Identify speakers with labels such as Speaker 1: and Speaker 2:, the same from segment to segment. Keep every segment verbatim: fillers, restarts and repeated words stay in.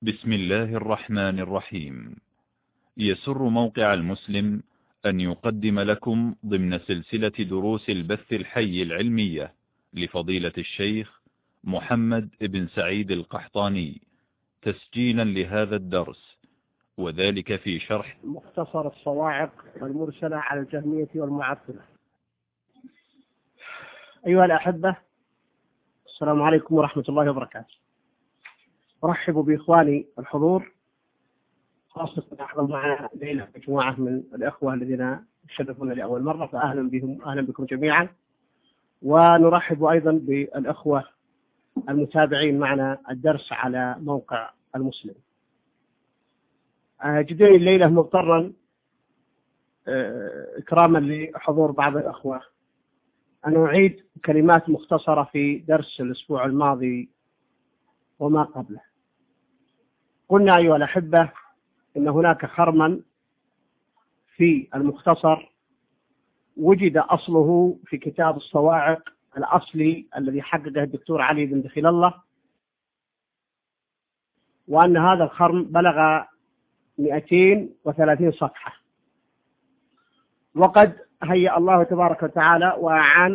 Speaker 1: بسم الله الرحمن الرحيم. يسر موقع المسلم أن يقدم لكم ضمن سلسلة دروس البث الحي العلمية لفضيلة الشيخ محمد بن سعيد القحطاني تسجيلا لهذا الدرس، وذلك في شرح
Speaker 2: مختصر الصواعق والمرسلة على الجهمية والمعطلة. أيها الأحبة، السلام عليكم ورحمة الله وبركاته. أرحب بإخواني الحضور، خاصة أحضر معنا ليلة مجموعة من الأخوة الذين يشرفون لأول مرة، فأهلا بهم أهلا بكم جميعا. ونرحب أيضا بالأخوة المتابعين معنا الدرس على موقع المسلم. جدني الليلة مضطرا إكراما لحضور بعض الأخوة أن أعيد كلمات مختصرة في درس الأسبوع الماضي وما قبله. قلنا أيها الأحبة إن هناك خرما في المختصر وجد أصله في كتاب الصواعق الأصلي الذي حققه الدكتور علي بن دخيل الله، وأن هذا الخرم بلغ مئتين وثلاثين صفحة، وقد هيأ الله تبارك وتعالى وأعان،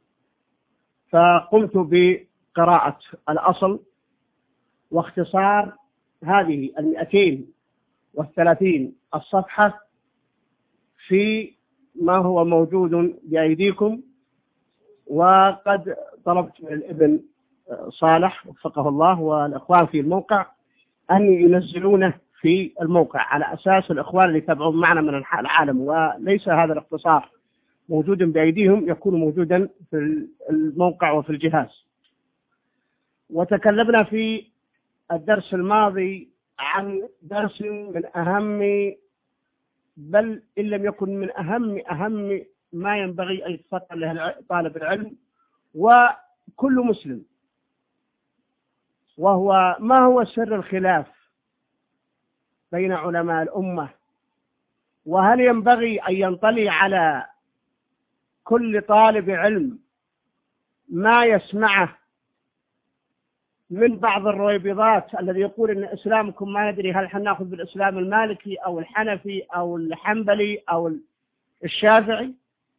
Speaker 2: فقمت بقراءة الأصل واختصار هذه المئتين والثلاثين الصفحة في ما هو موجود بأيديكم. وقد طلبت من الابن صالح وفقه الله والإخوان في الموقع أن ينزلونه في الموقع على أساس الإخوان اللي يتابعون معنا من العالم، وليس هذا الاختصار موجودا بأيديهم، يكون موجودا في الموقع وفي الجهاز. وتكلمنا في الدرس الماضي عن درس من أهم، بل إن لم يكن من أهم أهم ما ينبغي أن يتفقه له طالب العلم وكل مسلم، وهو ما هو سر الخلاف بين علماء الأمة، وهل ينبغي أن ينطلي على كل طالب علم ما يسمعه من بعض الرويبضات الذي يقول إن إسلامكم ما ندري هل حناخذ بالإسلام المالكي أو الحنفي أو الحنبلي أو الشافعي.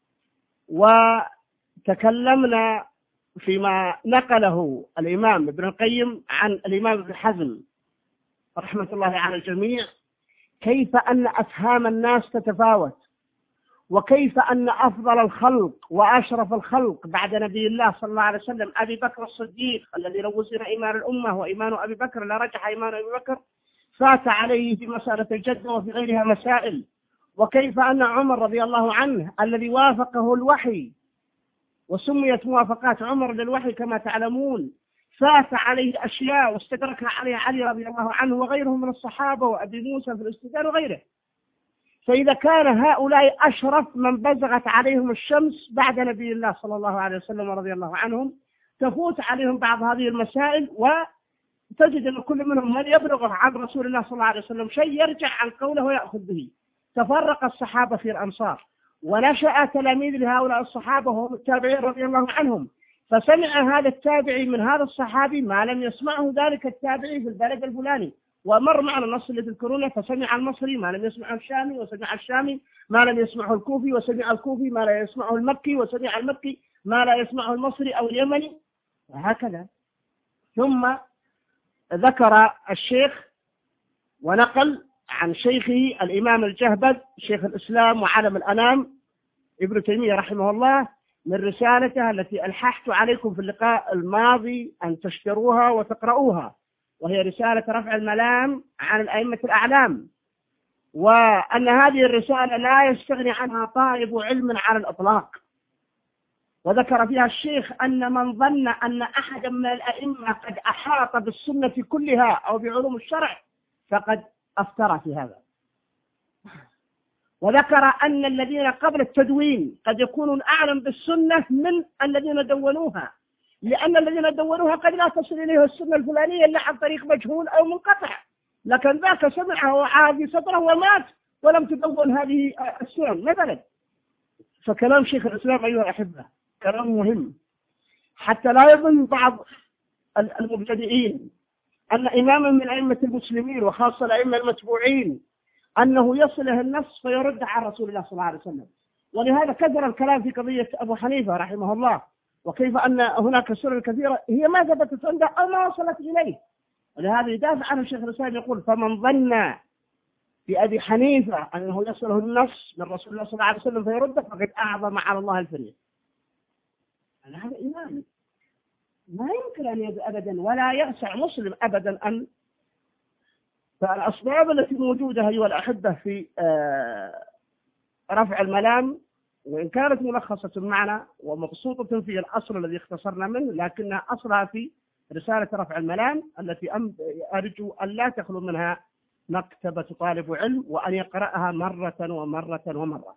Speaker 2: وتكلمنا فيما نقله الإمام ابن القيم عن الإمام ابن حزم رحمة الله على الجميع، كيف أن أفهام الناس تتفاوت، وكيف أن أفضل الخلق وأشرف الخلق بعد نبي الله صلى الله عليه وسلم أبي بكر الصديق، الذي لو وزن إيمان الأمة وإيمان أبي بكر لرجح إيمان أبي بكر، فات عليه في مسألة الجدة وفي غيرها مسائل. وكيف أن عمر رضي الله عنه الذي وافقه الوحي وسميت موافقات عمر للوحي كما تعلمون، فات عليه أشياء واستدركها عليه علي رضي الله عنه وغيره من الصحابة وأبي موسى في الاستدلال وغيره. فإذا كان هؤلاء أشرف من بزغت عليهم الشمس بعد نبي الله صلى الله عليه وسلم رضي الله عنهم، تفوت عليهم بعض هذه المسائل وتجد أن كل منهم من يبلغ عن رسول الله صلى الله عليه وسلم شيء يرجع عن قوله ويأخذ به. تفرق الصحابة في الأمصار، ونشأ تلاميذ لهؤلاء الصحابة وهم التابعين رضي الله عنهم، فسمع هذا التابعي من هذا الصحابي ما لم يسمعه ذلك التابعي في البلد الفلاني، ومر معنا النص اللي تذكرونه، فسمع المصري ما لم يسمعه الشامي، وسمع الشامي ما لم يسمعه الكوفي، وسمع الكوفي ما لا يسمعه المكي، وسمع المكي ما لا يسمعه المصري أو اليمني، وهكذا. ثم ذكر الشيخ ونقل عن شيخه الإمام الجهبذ شيخ الإسلام وعالم الأنام ابن تيمية رحمه الله من رسالته التي ألححت عليكم في اللقاء الماضي أن تشتروها وتقرؤوها، وهي رسالة رفع الملام عن الأئمة الأعلام، وأن هذه الرسالة لا يستغني عنها طالب علم على الإطلاق. وذكر فيها الشيخ أن من ظن أن أحدا من الأئمة قد أحاط بالسنة كلها أو بعلوم الشرع فقد أفترى في هذا. وذكر أن الذين قبل التدوين قد يكونون أعلم بالسنة من الذين دونوها، لأن الذين دونوها قد لا تصل إليه السنة الفلانية إلا عن طريق مجهول أو منقطع، لكن ذاك سمعه وعادي صدره ومات ولم تدون هذه السنن مثلا. فكلام شيخ الإسلام أيها الأحبة كلام مهم، حتى لا يظن بعض المبتدئين أن إماما من أئمة المسلمين وخاصة الأئمة المتبوعين أنه يصله النص فيرد عن رسول الله صلى الله عليه وسلم. ولهذا كثر الكلام في قضية أبو حنيفة رحمه الله، وكيف أن هناك سنن كثيرة هي ما ثبتت عنده أو ما وصلت إليه، ولهذا يدافع عنه الشيخ الإسلام يقول: فمن ظن بأبي حنيفة أنه يصله النص من رسول الله صلى الله عليه وسلم فيرده فقد أعظم على الله الفريق. هذا إمام ما يمكن أن يد أبدا، ولا يسع مسلم أبدا أن. فالأسباب التي موجودة أيها الأحبة في رفع الملام وإن كانت ملخصة معنا ومبسوطة في الأصل الذي اختصرنا منه، لكنها أصلها في رسالة رفع الملام التي أرجو أن لا تخلو منها مكتبة طالب علم وأن يقرأها مرة ومرة ومرة.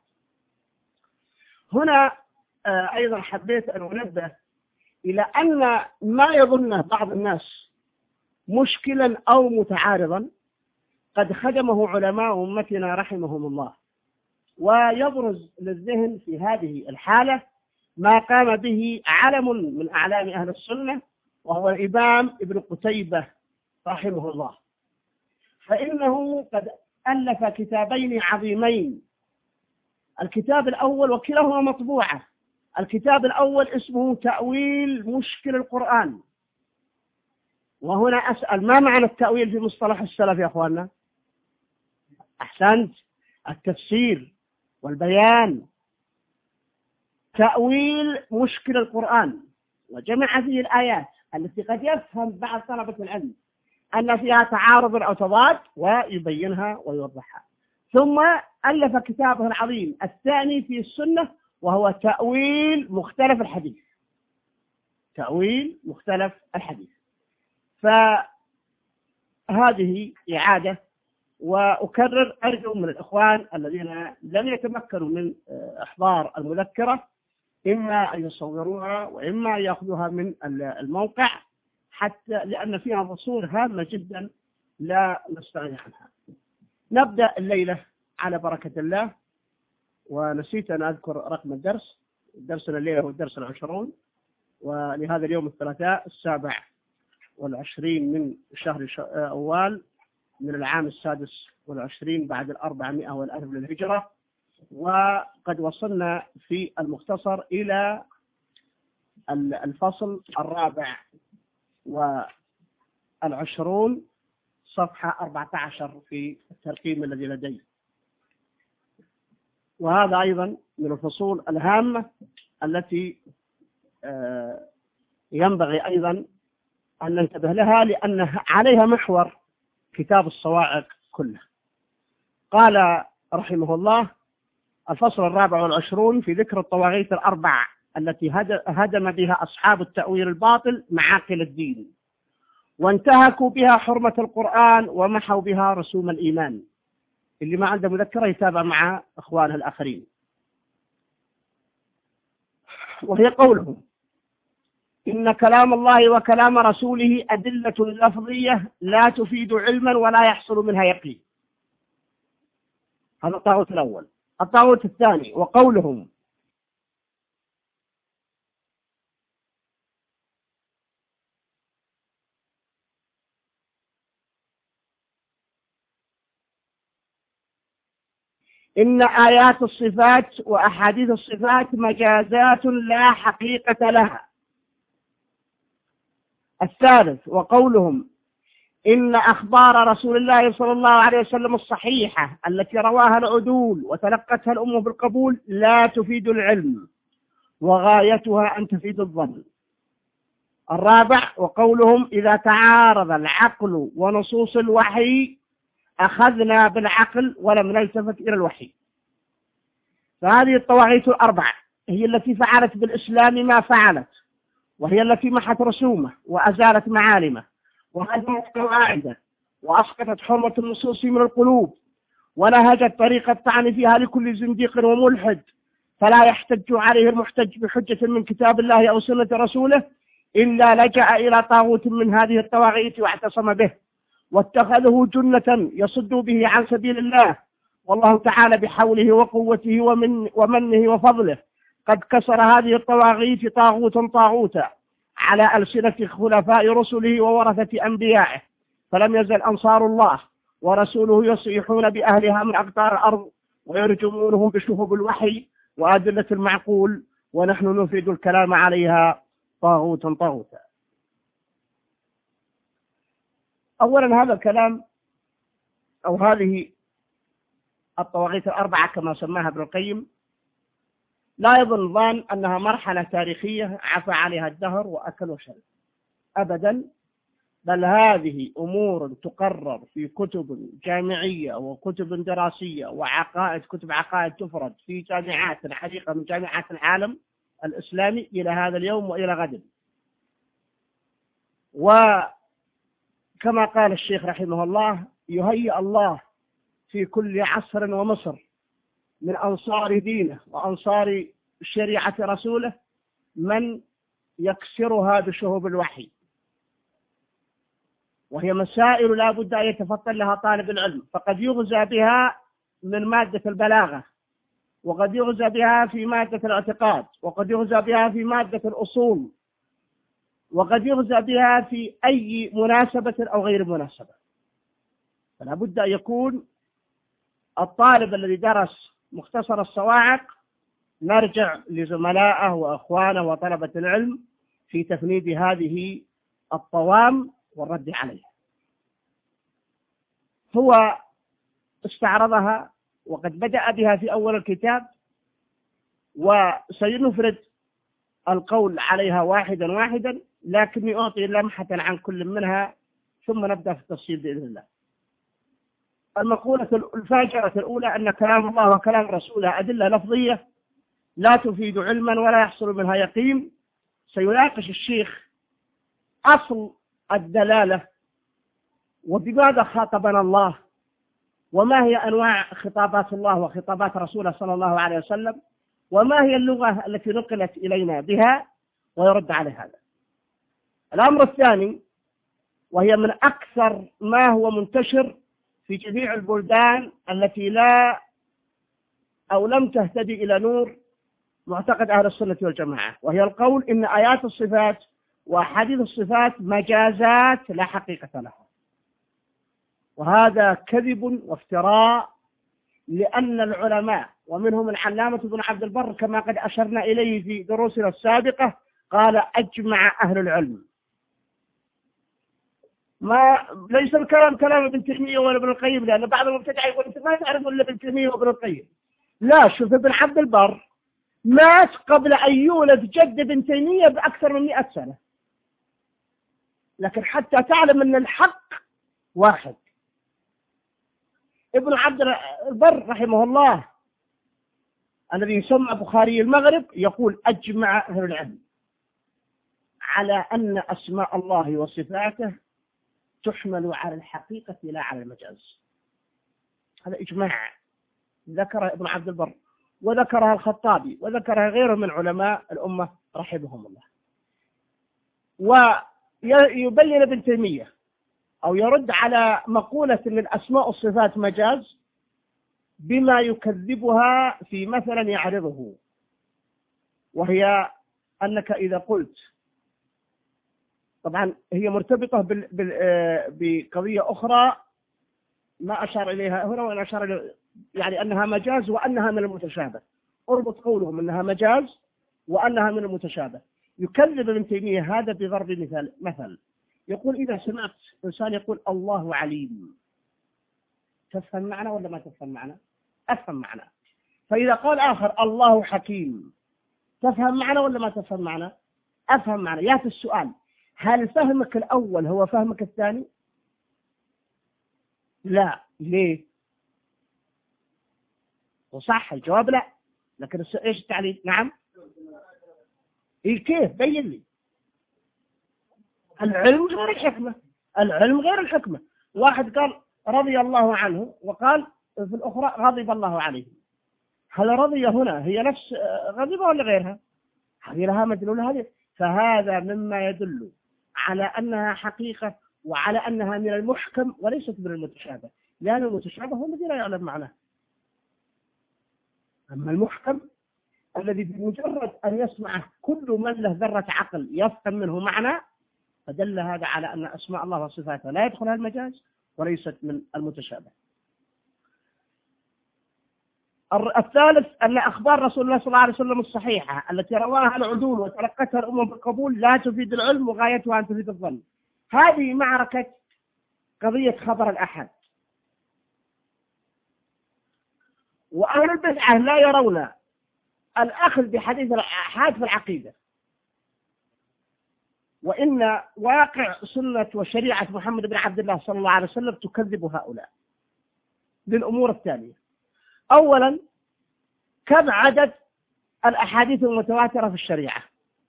Speaker 2: هنا أيضا حبيت أن أنبه إلى أن ما يظنه بعض الناس مشكلا أو متعارضا قد خدمه علماء أمتنا رحمهم الله، ويبرز للذهن في هذه الحالة ما قام به علم من أعلام أهل السنة وهو الإمام ابن قتيبة رحمه الله، فإنه قد ألف كتابين عظيمين. الكتاب الأول وكلاهما مطبوعة، الكتاب الأول اسمه تأويل مشكل القرآن. وهنا أسأل: ما معنى التأويل في مصطلح السلف يا أخواننا؟ أحسنت، التفسير والبيان. تأويل مشكل القرآن، وجمع فيه الآيات التي قد يفهم بعض طلبة العلم أن فيها تعارض أو تضاد ويبينها ويوضحها. ثم ألف كتابه العظيم الثاني في السنة وهو تأويل مختلف الحديث. تأويل مختلف الحديث. فهذه إعادة، وأكرر أرجو من الإخوان الذين لم يتمكنوا من إحضار المذكرة إما أن يصوروها وإما أن يأخذوها من الموقع، حتى لأن فيها فصول هامة جدا لا نستغني عنها. نبدأ الليلة على بركة الله. ونسيت أن أذكر رقم الدرس. درسنا الليلة هو الدرس العشرون، ولهذا اليوم الثلاثاء السابع والعشرين من شهر أوال من العام السادس والعشرين بعد الأربعمائة والألف للهجرة. وقد وصلنا في المختصر إلى الفصل الرابع والعشرون صفحة أربعة عشر في الترقيم الذي لدي. وهذا أيضا من الفصول الهامة التي ينبغي أيضا أن ننتبه لها، لأن عليها محور كتاب الصواعق كله. قال رحمه الله: الفصل الرابع والعشرون في ذكر الطواغيت الأربع التي هدم بها أصحاب التأويل الباطل معاقل الدين، وانتهكوا بها حرمة القرآن، ومحوا بها رسوم الإيمان. اللي ما عنده مذكرة يتابع مع أخوانه الآخرين. وهي قولهم: إن كلام الله وكلام رسوله أدلة لفظية لا تفيد علما ولا يحصل منها يقين. هذا الطاغوت الأول. الطاغوت الثاني وقولهم: إن آيات الصفات وأحاديث الصفات مجازات لا حقيقة لها. الثالث وقولهم: إن أخبار رسول الله صلى الله عليه وسلم الصحيحة التي رواها العدول وتلقتها الأمة بالقبول لا تفيد العلم، وغايتها أن تفيد الظن. الرابع وقولهم: إذا تعارض العقل ونصوص الوحي أخذنا بالعقل ولم نلتفت إلى الوحي. فهذه الطواغيت الأربعة هي التي فعلت بالإسلام ما فعلت، وهي التي محت رسومه وأزالت معالمه وهدمت قواعده وأسقطت حرمة النصوص من القلوب، ونهجت طريقة الطعن فيها لكل زنديق وملحد، فلا يحتج عليه المحتج بحجة من كتاب الله أو سنة رسوله إلا لجأ إلى طاغوت من هذه الطواغيت واعتصم به واتخذه جنة يصد به عن سبيل الله. والله تعالى بحوله وقوته ومن ومنه وفضله قد كسر هذه الطواغيت طاغوتا طاغوتا على ألسنة خلفاء رسله وورثة أنبيائه، فلم يزل أنصار الله ورسوله يصيحون بأهلها من أقطار الأرض ويرجمونهم بشهب الوحي وأدلة المعقول، ونحن نفيد الكلام عليها طاغوتا طاغوتا. أولا هذا الكلام أو هذه الطواغيت الأربعة كما سماها ابن القيم لا يظن ظان أنها مرحلة تاريخية عفى عليها الدهر وأكل وشرب أبدا، بل هذه أمور تقرر في كتب جامعية وكتب دراسية وعقائد، كتب عقائد تفرد في جامعات الحقيقة من جامعات العالم الإسلامي إلى هذا اليوم وإلى غد. وكما قال الشيخ رحمه الله: يهيئ الله في كل عصر ومصر من أنصار دينه وأنصار شريعة رسوله من يكسرها بشهوب الوحي، وهي مسائل لا بد أن يتفطن لها طالب العلم، فقد يغزى بها من مادة البلاغة، وقد يغزى بها في مادة الاعتقاد، وقد يغزى بها في مادة الأصول، وقد يغزى بها في أي مناسبة أو غير مناسبة. فلا بد أن يكون الطالب الذي درس مختصر الصواعق نرجع لزملائه وأخوانه وطلبة العلم في تفنيد هذه الطوام والرد عليها. هو استعرضها وقد بدأ بها في أول الكتاب، وسينفرد القول عليها واحدا واحدا، لكني أعطي لمحة عن كل منها ثم نبدأ في التفصيل بإذن الله. المقولة الفاجرة الأولى أن كلام الله وكلام رسوله أدلة لفظية لا تفيد علما ولا يحصل منها يقين. سيناقش الشيخ أصل الدلالة، وبماذا خاطبنا الله، وما هي أنواع خطابات الله وخطابات رسوله صلى الله عليه وسلم، وما هي اللغة التي نقلت إلينا بها، ويرد على هذا. الأمر الثاني، وهي من أكثر ما هو منتشر في جميع البلدان التي لا أو لم تهتدي إلى نور معتقد أهل السنة والجماعة، وهي القول إن آيات الصفات وأحاديث الصفات مجازات لا حقيقة لها. وهذا كذب وافتراء، لأن العلماء ومنهم العلامة ابن عبد البر كما قد أشرنا إليه في دروسنا السابقة قال: أجمع أهل العلم. ما ليس الكلام كلام ابن تيمية ولا ابن القيم، لأن بعض المبتدع يقول أنت ما تعرف إلا ابن تيمية وابن القيم. لا، شوف، ابن عبد البر مات قبل أن يولد جد ابن تيمية بأكثر من مئة سنة، لكن حتى تعلم أن الحق واحد. ابن عبد البر رحمه الله الذي يسمى بخاري المغرب يقول: أجمع أهل العلم على أن أسماء الله وصفاته تحمل على الحقيقة لا على المجاز. هذا إجماع ذكره ابن عبد البر، وذكرها الخطابي، وذكرها غيره من علماء الأمة رحمهم الله. ويبين ابن تيمية أو يرد على مقولة من الأسماء والصفات مجاز بما يكذبها في مثلا يعرضه، وهي أنك إذا قلت، طبعا هي مرتبطة بقضية أخرى ما أشار إليها هنا وأنا أشار إليه، يعني أنها مجاز وأنها من المتشابه. اربط قولهم أنها مجاز وأنها من المتشابه. يكذب ابن تيمية هذا بضرب مثال مثل يقول: إذا سمعت إنسان يقول الله عليم، تفهم معنى ولا ما تفهم معنى؟ أفهم معنى. فإذا قال آخر الله حكيم، تفهم معنى ولا ما تفهم معنى؟ أفهم معنى. يأتي السؤال: هل فهمك الأول هو فهمك الثاني؟ لا. ليه؟ وصح الجواب لا، لكن إيش التعليل؟ نعم. إيه كيف؟ بين لي. العلم غير الحكمة، العلم غير الحكمة. واحد قال رضي الله عنه، وقال في الأخرى غضب الله عليه. هل رضي هنا هي نفس غضب ولا غيرها؟ هذه لها مدلول هذه. فهذا مما يدل على أنها حقيقة وعلى أنها من المحكم وليست من المتشابه، لأن المتشابه هو الذي لا يعلم معناه. أما المحكم الذي بمجرد أن يسمعه كل من له ذرة عقل يفهم منه معنى، فدل هذا على أن أسماء الله وصفاته لا يدخلها المجاز وليست من المتشابه. الثالث أن أخبار رسول الله صلى الله عليه وسلم الصحيحة التي رواها العدول وتلقتها الأمم بالقبول لا تفيد العلم وغايتها أن تفيد الظن. هذه معركة قضية خبر الأحد. وأهل البدعة لا يرون الأخذ بحديث الآحاد في العقيدة، وإن واقع سنة وشريعة محمد بن عبد الله صلى الله عليه وسلم تكذب هؤلاء للأمور التالية. أولا، كم عدد الأحاديث المتواترة في الشريعة؟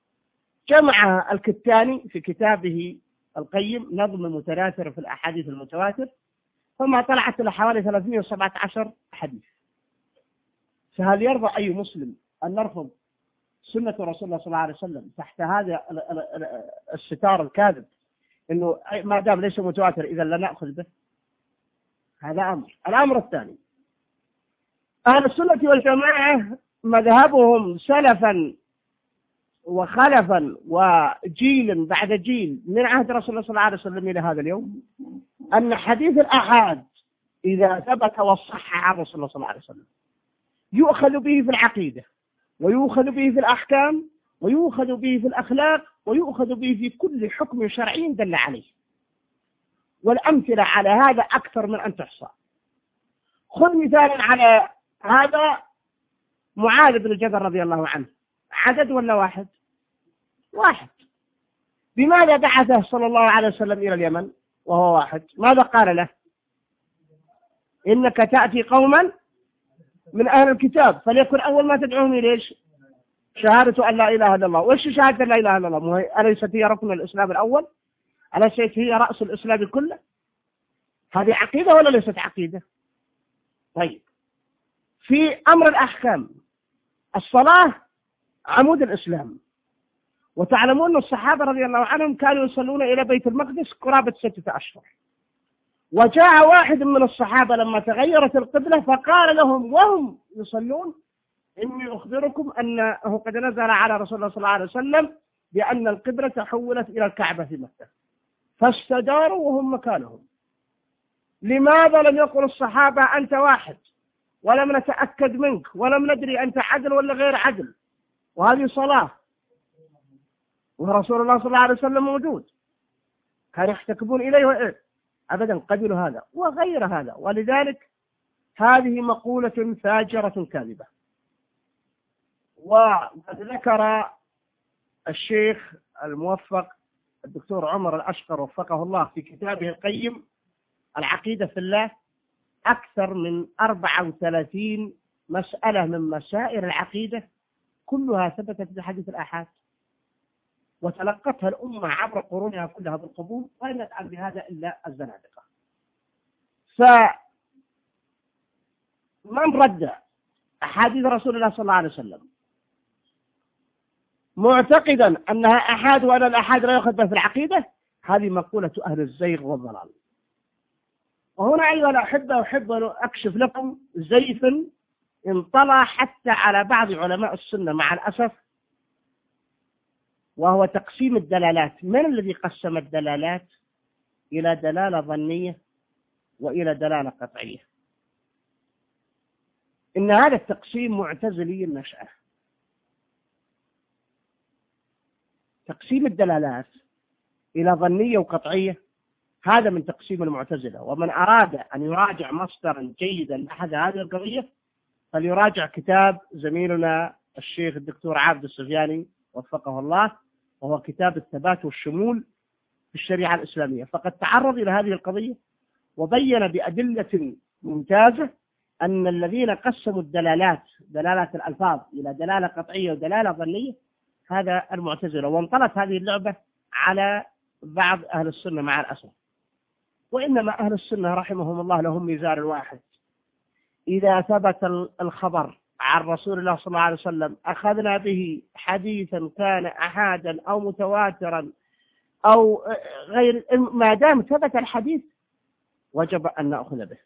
Speaker 2: جمعها الكتاني في كتابه القيم نظم المتناثر في الأحاديث المتواتر، ثم طلعت إلى حوالي ثلاثمائة وسبعة عشر حديث. فهل يرضى أي مسلم أن نرفض سنة رسول الله صلى الله عليه وسلم تحت هذا الستار الكاذب إنه ما دام ليس متواتر إذا لا نأخذ به؟ هذا أمر. الأمر الثاني، أهل السنة والجماعة مذهبهم سلفا وخلفا وجيل بعد جيل من عهد رسول الله صلى الله عليه وسلم إلى هذا اليوم أن حديث الآحاد إذا ثبت وصح عن رسول الله صلى الله عليه وسلم يؤخذ به في العقيدة، ويؤخذ به في الأحكام، ويؤخذ به في الأخلاق، ويؤخذ به في كل حكم شرعي دل عليه. والأمثلة على هذا أكثر من أن تحصى. خذ مثالا على هذا معاذ بن جبل رضي الله عنه، عدد ولا واحد؟ واحد. بماذا بعثه صلى الله عليه وسلم إلى اليمن وهو واحد؟ ماذا قال له؟ إنك تأتي قوما من أهل الكتاب فليكن أول ما تدعوهم إليش شهادة أن لا إله إلا الله. وإيش شهادة لا إله إلا الله؟ أليست هي ركن الإسلام الأول؟ أليست هي رأس الإسلام كله؟ هذه عقيدة ولا ليست عقيدة؟ طيب، في أمر الأحكام، الصلاة عمود الإسلام، وتعلمون أن الصحابة رضي الله عنهم كانوا يصلون إلى بيت المقدس قرابة ستة أشهر. وجاء واحد من الصحابة لما تغيرت القبلة فقال لهم وهم يصلون إني أخبركم أنه قد نزل على رسول الله صلى الله عليه وسلم بأن القبلة تحولت إلى الكعبة في مكة، فاستداروا وهم مكانهم. لماذا لم يقل الصحابة أنت واحد ولم نتأكد منك ولم ندري أنت عدل ولا غير عدل، وهذه صلاة ورسول الله صلى الله عليه وسلم موجود، كانوا يحتكبون إليه وإيه؟ أبدا، قبلوا هذا وغير هذا. ولذلك هذه مقولة فاجرة كاذبة. وقد ذكر الشيخ الموفق الدكتور عمر الأشقر وفقه الله في كتابه القيم العقيدة في الله أكثر من أربعة وثلاثين مسألة من مسائل العقيدة كلها ثبتت بحديث الآحاد، وتلقتها الأمة عبر قرونها كلها بالقبول، ولم يفعل بهذا إلا الزنادقة. فمن رد أحاديث رسول الله صلى الله عليه وسلم معتقدا أنها أحاد وأن الأحاد لا يؤخذ بها في العقيدة، هذه مقولة أهل الزيغ والضلال. وهنا أيها الأحبة أحب أن أكشف لكم زيفا انطلع حتى على بعض علماء السنة مع الأسف، وهو تقسيم الدلالات. من الذي قسم الدلالات إلى دلالة ظنية وإلى دلالة قطعية؟ إن هذا التقسيم معتزلي النشأة. تقسيم الدلالات إلى ظنية وقطعية هذا من تقسيم المعتزلة. ومن أراد أن يراجع مصدرا جيدا لأحد هذه القضية فليراجع كتاب زميلنا الشيخ الدكتور عابد السفياني وفقه الله، وهو كتاب الثبات والشمول في الشريعة الإسلامية. فقد تعرض إلى هذه القضية وبين بأدلة ممتازة أن الذين قسموا الدلالات دلالات الألفاظ إلى دلالة قطعية ودلالة ظنية هذا المعتزلة. وانطلت هذه اللعبة على بعض أهل السنة مع الأسف. وإنما أهل السنة رحمهم الله لهم ميزان واحد: إذا ثبت الخبر عن رسول الله صلى الله عليه وسلم أخذنا به حديثا كان أحادا أو متواترا أو غير، ما دام ثبت الحديث وجب أن نأخذ به.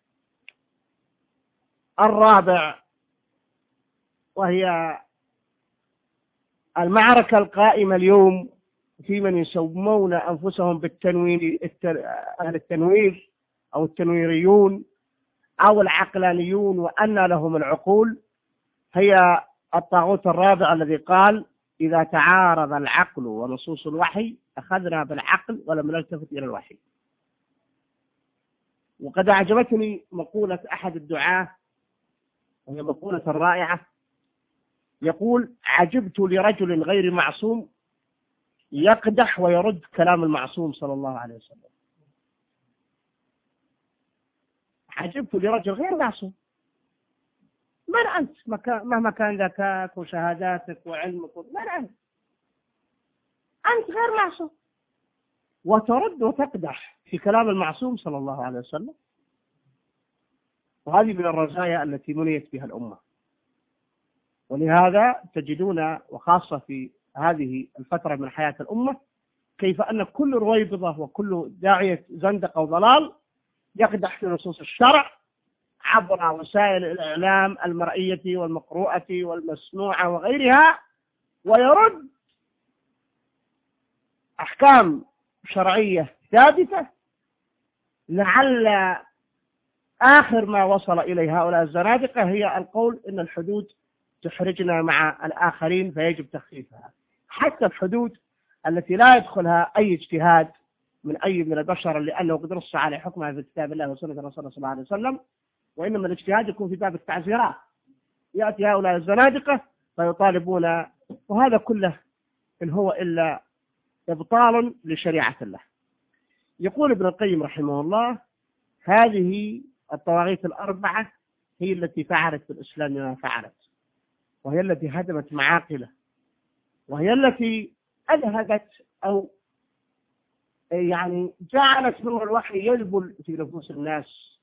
Speaker 2: الرابع، وهي المعركة القائمة اليوم في من يسمون أنفسهم بالتنوير، أهل التنوير أو التنويريون أو العقلانيون، وأن لهم العقول، هي الطاغوت الرابع الذي قال: إذا تعارض العقل ونصوص الوحي أخذنا بالعقل ولم نلتفت إلى الوحي. وقد أعجبتني مقولة أحد الدعاة، وهي مقولة رائعة، يقول: عجبت لرجل غير معصوم يقدح ويرد كلام المعصوم صلى الله عليه وسلم. عجبت لرجل غير معصوم، من أنت مهما كان ذكاك وشهاداتك وعلمك، من أنت؟ أنت غير معصوم وترد وتقدح في كلام المعصوم صلى الله عليه وسلم. وهذه من الرزايا التي منيت بها الأمة. ولهذا تجدون، وخاصة في هذه الفترة من حياة الأمة، كيف أن كل رويبضة وكل داعية زندقة وضلال يقدح في نصوص الشرع عبر وسائل الإعلام المرئية والمقروءة والمسموعة وغيرها، ويرد أحكام شرعية ثابتة، لعل آخر ما وصل إليه هؤلاء الزنادقة هي القول إن الحدود تحرجنا مع الآخرين فيجب تخفيفها. حتى الحدود التي لا يدخلها أي اجتهاد من أي من البشر، لأنه قد نص على حكمها في كتاب الله وسنة رسوله صلى الله عليه وسلم، وإنما الاجتهاد يكون في باب التعزيرات. يأتي هؤلاء الزنادقة فيطالبون، وهذا كله إن هو إلا إبطال لشريعة الله. يقول ابن القيم رحمه الله: هذه الطواغيت الأربعة هي التي فعلت بالإسلام ما فعلت، وهي التي هدمت معاقله، وهي التي أذهبت أو يعني جعلت نور الوحي يذبل في نفوس الناس.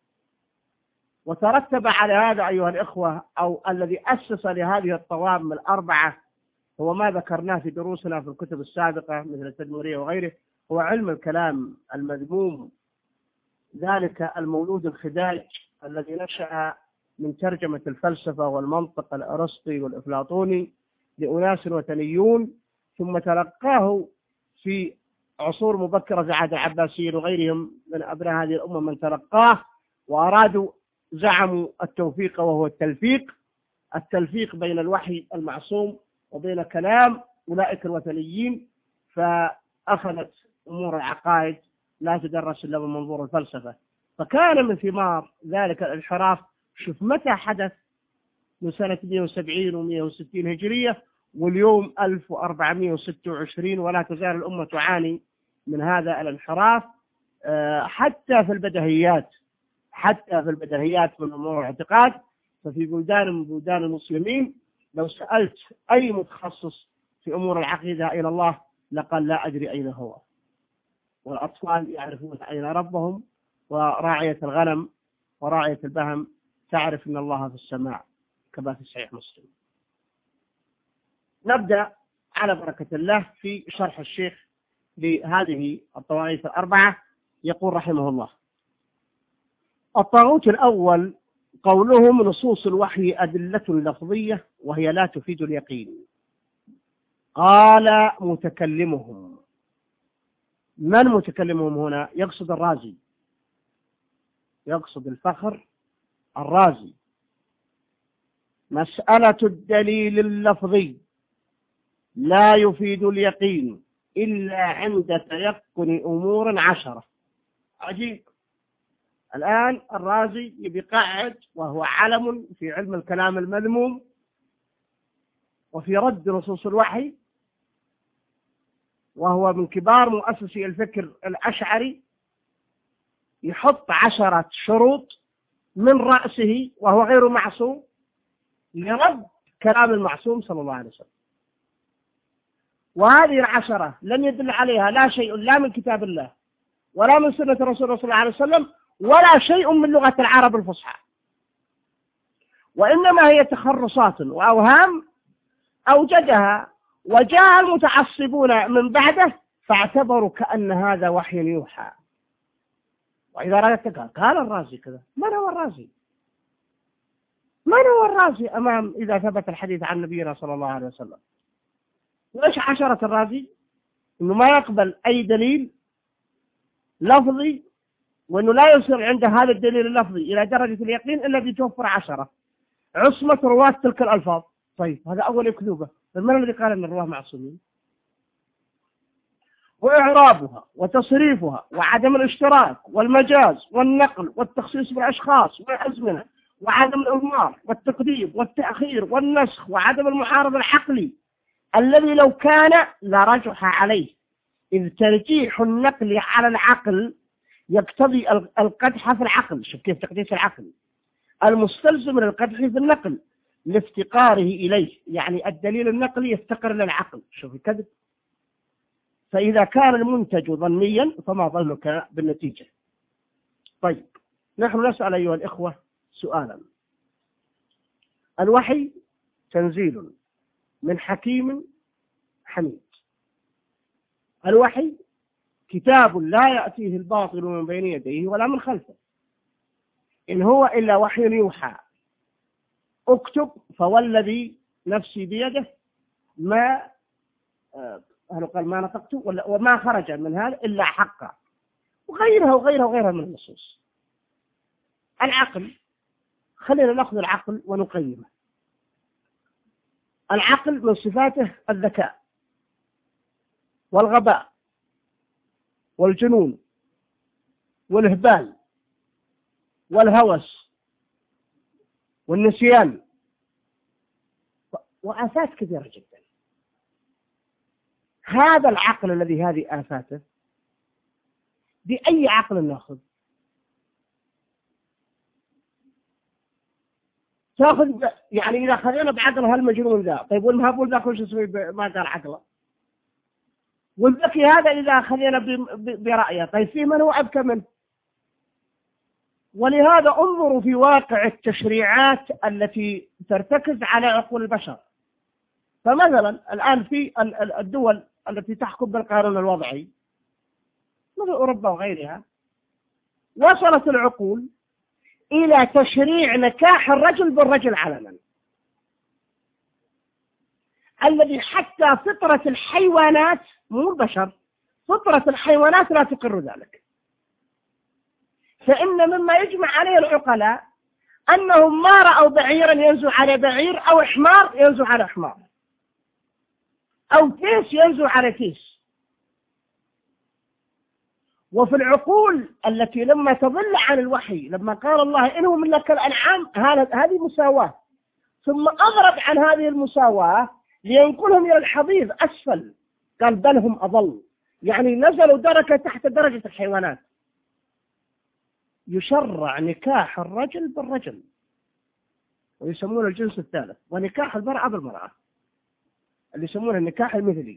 Speaker 2: وترتب على هذا أيها الإخوة، أو الذي أسس لهذه الطوام الأربعة، هو ما ذكرناه في دروسنا في الكتب السابقة مثل التدمرية وغيره، هو علم الكلام المذموم، ذلك المولود الخداج الذي نشأ من ترجمة الفلسفة والمنطق الأرسطي والأفلاطوني لأناس وثنيون، ثم تلقاه في عصور مبكرة زي عهد العباسيين وغيرهم من أبناء هذه الأمة من تلقاه، وأرادوا زعموا التوفيق وهو التلفيق، التلفيق بين الوحي المعصوم وبين كلام أولئك الوثنيين، فأخذت أمور العقائد لا تدرس إلا من منظور الفلسفة. فكان من ثمار ذلك الانحراف، شوف متى حدث، من سنة مئة وسبعين ومئة وستين هجرية، واليوم ألف وأربعمئة وستة وعشرين، ولا تزال الأمة تعاني من هذا الانحراف حتى في البدهيات، حتى في البدهيات من أمور الاعتقاد. ففي بلدان من بلدان المسلمين لو سألت أي متخصص في أمور العقيدة إلى الله لقال لا أدري أين هو. والأطفال يعرفون أين ربهم، وراعية الغنم وراعية البهم تعرف أن الله في السماء، كما في صحيح مسلم. نبدأ على بركة الله في شرح الشيخ لهذه الطواغيت الأربعة. يقول رحمه الله: الطاغوت الأول قولهم نصوص الوحي أدلة لفظية وهي لا تفيد اليقين. قال متكلمهم. من متكلمهم هنا؟ يقصد الرازي، يقصد الفخر الرازي. مسألة الدليل اللفظي لا يفيد اليقين إلا عند تيقن أمور عشرة. عجيب. الآن الرازي يقعد، وهو علم في علم الكلام المذموم وفي رد نصوص الوحي، وهو من كبار مؤسسي الفكر الأشعري، يحط عشرة شروط من رأسه وهو غير معصوم لرد كلام المعصوم صلى الله عليه وسلم. وهذه العشرة لم يدل عليها لا شيء لا من كتاب الله ولا من سنة الرسول صلى الله عليه وسلم ولا شيء من لغة العرب الفصحى، وإنما هي تخرصات وأوهام أوجدها، وجاء المتعصبون من بعده فاعتبروا كأن هذا وحي يوحى. وإذا رأيت قال الرازي كذا، من هو الرازي؟ من هو الرازي أمام إذا ثبت الحديث عن نبينا صلى الله عليه وسلم؟ وإيش عشرة الرازي؟ إنه ما يقبل أي دليل لفظي، وأنه لا يصل عند هذا الدليل اللفظي إلى درجة اليقين إلا بتوفر عشرة عصمة رواة تلك الألفاظ. طيب هذا أول أكذوبة. من الذي قال أن الرواه معصومين؟ وإعرابها وتصريفها وعدم الاشتراك والمجاز والنقل والتخصيص بالأشخاص والأزمنة وعدم الإضمار والتقديم والتأخير والنسخ وعدم المعارضة العقلي الذي لو كان لرجح عليه، إذ ترجيح النقل على العقل يقتضي القدح في العقل. شوف كيف تقديس العقل المستلزم للقدح في النقل لافتقاره إليه، يعني الدليل النقلي يفتقر للعقل. شوف الكذب. فإذا كان المنتج ظنيا فما ظنك بالنتيجة؟ طيب نحن نسأل أيها الإخوة سؤالا. الوحي تنزيل من حكيم حميد. الوحي كتاب لا يأتيه الباطل من بين يديه ولا من خلفه، إن هو إلا وحي يوحى. اكتب فوالذي نفسي بيده ما أهل قال ما نطقت وما خرج من هذا إلا حقا، وغيرها وغيرها وغيرها من النصوص. العقل، خلينا نأخذ العقل ونقيمه. العقل من صفاته الذكاء والغباء والجنون والإهبال والهوس والنسيان وآفات كثيرة جدا. هذا العقل الذي هذه آفاته بأي عقل نأخذ؟ تأخذ يعني إذا خذينا بعقل هالمجنون ذا، طيب والمهبول ذا كل شيء ما قال عقله، والذكي هذا إذا خذينا برأيه، طيب في من هو أذكى منه؟ ولهذا انظروا في واقع التشريعات التي ترتكز على عقول البشر. فمثلا الآن في الدول التي تحكم بالقانون الوضعي مثل أوروبا وغيرها، وصلت العقول إلى تشريع نكاح الرجل بالرجل علنا، الذي حتى فطرة الحيوانات مو البشر، فطرة الحيوانات لا تقر ذلك. فإن مما يجمع عليه العقلاء أنهم ما رأوا بعيرا ينزو على بعير، أو حمار ينزو على حمار، أو تيس ينزو على تيس. وفي العقول التي لما تضل عن الوحي، لما قال الله إنهم لك الأنعام، هذه مساواة، ثم أغرب عن هذه المساواة لينقلهم إلى الحضيض أسفل، قال بل هم أضل، يعني نزلوا درجة تحت درجة الحيوانات. يشرع نكاح الرجل بالرجل، ويسمونه الجنس الثالث، ونكاح المرأة بالمرأة اللي يسمونه النكاح المثلي.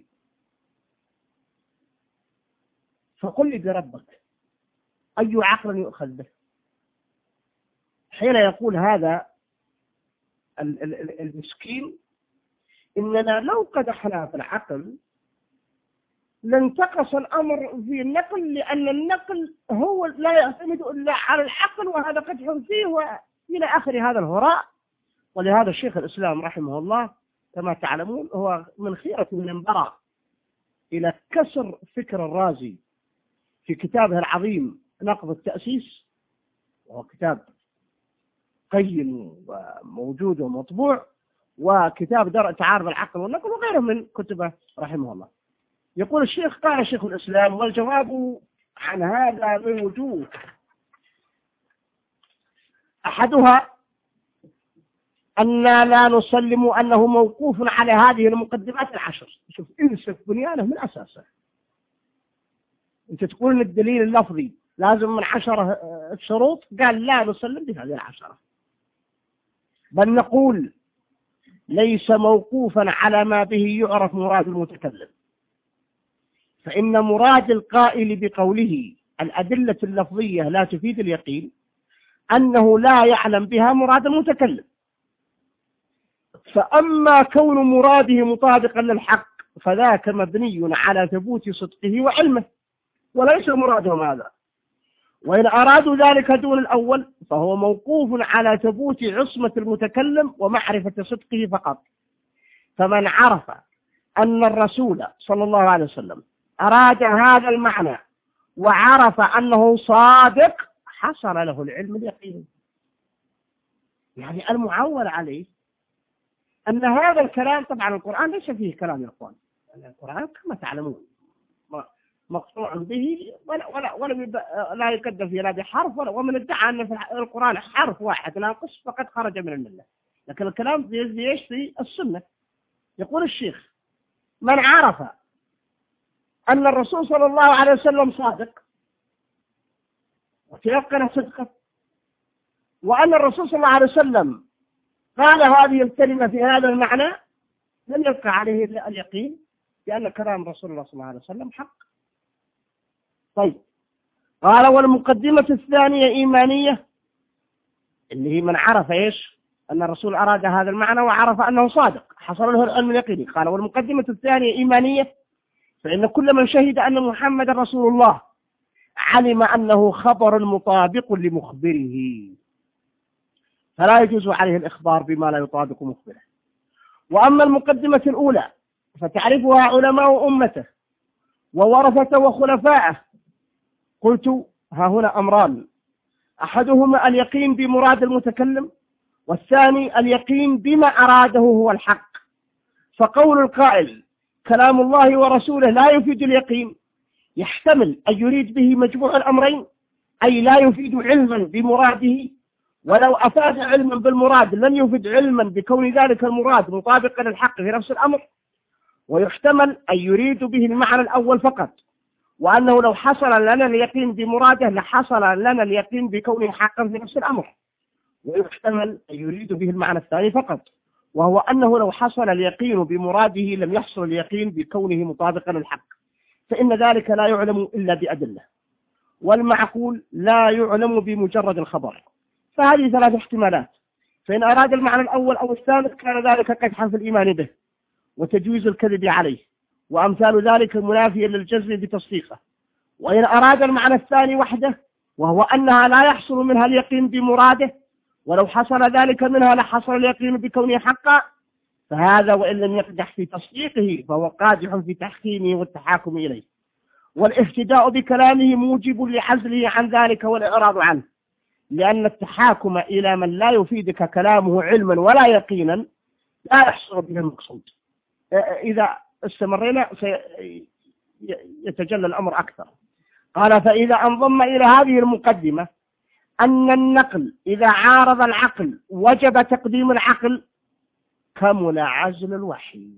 Speaker 2: فقل لي بربك أي عقل يؤخذ به حين يقول هذا المسكين إننا لو قدحنا في العقل لانتقص الأمر في النقل، لأن النقل هو لا يعتمد إلا على العقل، وهذا قدح فيه وإلى آخر هذا الهراء. ولهذا الشيخ الإسلام رحمه الله كما تعلمون هو من خيرة من انبرى إلى كسر فكر الرازي في كتابه العظيم نقض التأسيس، وهو كتاب قيم وموجود ومطبوع، وكتاب درء تعارض العقل والنقل، وغيره من كتبه رحمه الله. يقول الشيخ قال شيخ الإسلام: والجواب عن هذا من وجوه، أحدها أن لا نسلم أنه موقوف على هذه المقدمات العشر. شوف انسف بنيانه من أساسه. أنت تقول أن الدليل اللفظي لازم من عشرة شروط، قال لا نسلم بهذه العشرة، بل نقول ليس موقوفا على ما به يعرف مراد المتكلم، فإن مراد القائل بقوله الأدلة اللفظية لا تفيد اليقين أنه لا يعلم بها مراد المتكلم. فأما كون مراده مطابقا للحق فذاك مبني على ثبوت صدقه وعلمه، وليس مرادهم هذا. وإن أرادوا ذلك دون الأول فهو موقوف على ثبوت عصمة المتكلم ومعرفة صدقه فقط. فمن عرف أن الرسول صلى الله عليه وسلم أراد هذا المعنى وعرف أنه صادق حصل له العلم اليقيني. يعني المعول عليه أن هذا الكلام، طبعا القرآن ليس فيه كلام يا أخوان، القرآن كما تعلمون مقطوع به ولا ولا ولا لا يكذب فيه لا بحرف ولا، ومن ادعى أن في القرآن حرف واحد ناقص فقد خرج من الملة. لكن الكلام في ايش؟ في السنة. يقول الشيخ: من عرف أن الرسول صلى الله عليه وسلم صادق وتيقن صدقه، وأن الرسول صلى الله عليه وسلم قال هذه الكلمة في هذا المعنى، لم يبقى عليه إلا اليقين بأن كلام رسول الله صلى الله عليه وسلم حق. طيب، قال: والمقدمة الثانية إيمانية، اللي هي من عرف إيش؟ أن الرسول أراد هذا المعنى وعرف أنه صادق حصل له العلم اليقيني. قال: والمقدمة الثانية إيمانية، فإن كل من شهد أن محمد رسول الله علم أنه خبر مطابق لمخبره، فلا يجوز عليه الإخبار بما لا يطابق مخبره. وأما المقدمة الأولى فتعرفها علماء أمته وورثته وخلفائه. قلت: ها هنا أمران: أحدهما اليقين بمراد المتكلم، والثاني اليقين بما أراده هو الحق. فقول القائل كلام الله ورسوله لا يفيد اليقين يحتمل أن يريد به مجموع الأمرين، أي لا يفيد علما بمراده، ولو أفاد علما بالمراد لم يفد علما بكون ذلك المراد مطابقا للحق في نفس الأمر. ويحتمل أن يريد به المعنى الأول فقط، وأنه لو حصل لنا اليقين بمراده لحصل لنا اليقين بكونه حقا في نفس الأمر. ويحتمل أن يريد به المعنى الثاني فقط، وهو أنه لو حصل اليقين بمراده لم يحصل اليقين بكونه مطابقا للحق، فإن ذلك لا يعلم إلا بأدلة، والمعقول لا يعلم بمجرد الخبر. فهذه ثلاث احتمالات، فإن أراد المعنى الأول أو الثالث كان ذلك قدحا في الإيمان به وتجويز الكذب عليه، وأمثال ذلك منافيا للجزم بتصديقه. وإن أراد المعنى الثاني وحده، وهو أنها لا يحصل منها اليقين بمراده، ولو حصل ذلك منها لحصل اليقين بكونه حقا، فهذا وإن لم يقدح في تصديقه فهو قادح في تحكيمه والتحاكم إليه. والاهتداء بكلامه موجب لعزله عن ذلك والإعراض عنه، لأن التحاكم إلى من لا يفيدك كلامه علما ولا يقينا لا يحصل به المقصود. إذا استمرنا سيتجلى الأمر أكثر. قال: فإذا انضم إلى هذه المقدمة أن النقل إذا عارض العقل وجب تقديم العقل، كمل عزل الوحي.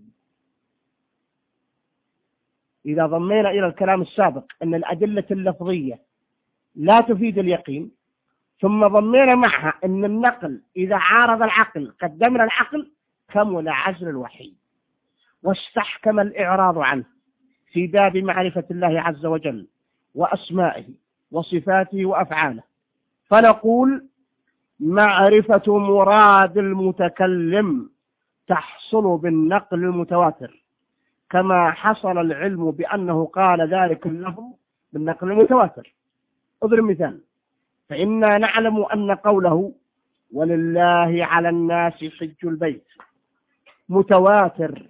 Speaker 2: إذا ضمينا إلى الكلام السابق أن الأدلة اللفظية لا تفيد اليقين، ثم ضمينا معها أن النقل إذا عارض العقل قدمنا العقل، كمل عزل الوحي واستحكم الإعراض عنه في باب معرفة الله عز وجل وأسمائه وصفاته وأفعاله. فنقول: معرفة مراد المتكلم تحصل بالنقل المتواتر، كما حصل العلم بأنه قال ذلك اللفظ بالنقل المتواتر. اضرب مثال: فإنا نعلم أن قوله ولله على الناس حج البيت متواتر،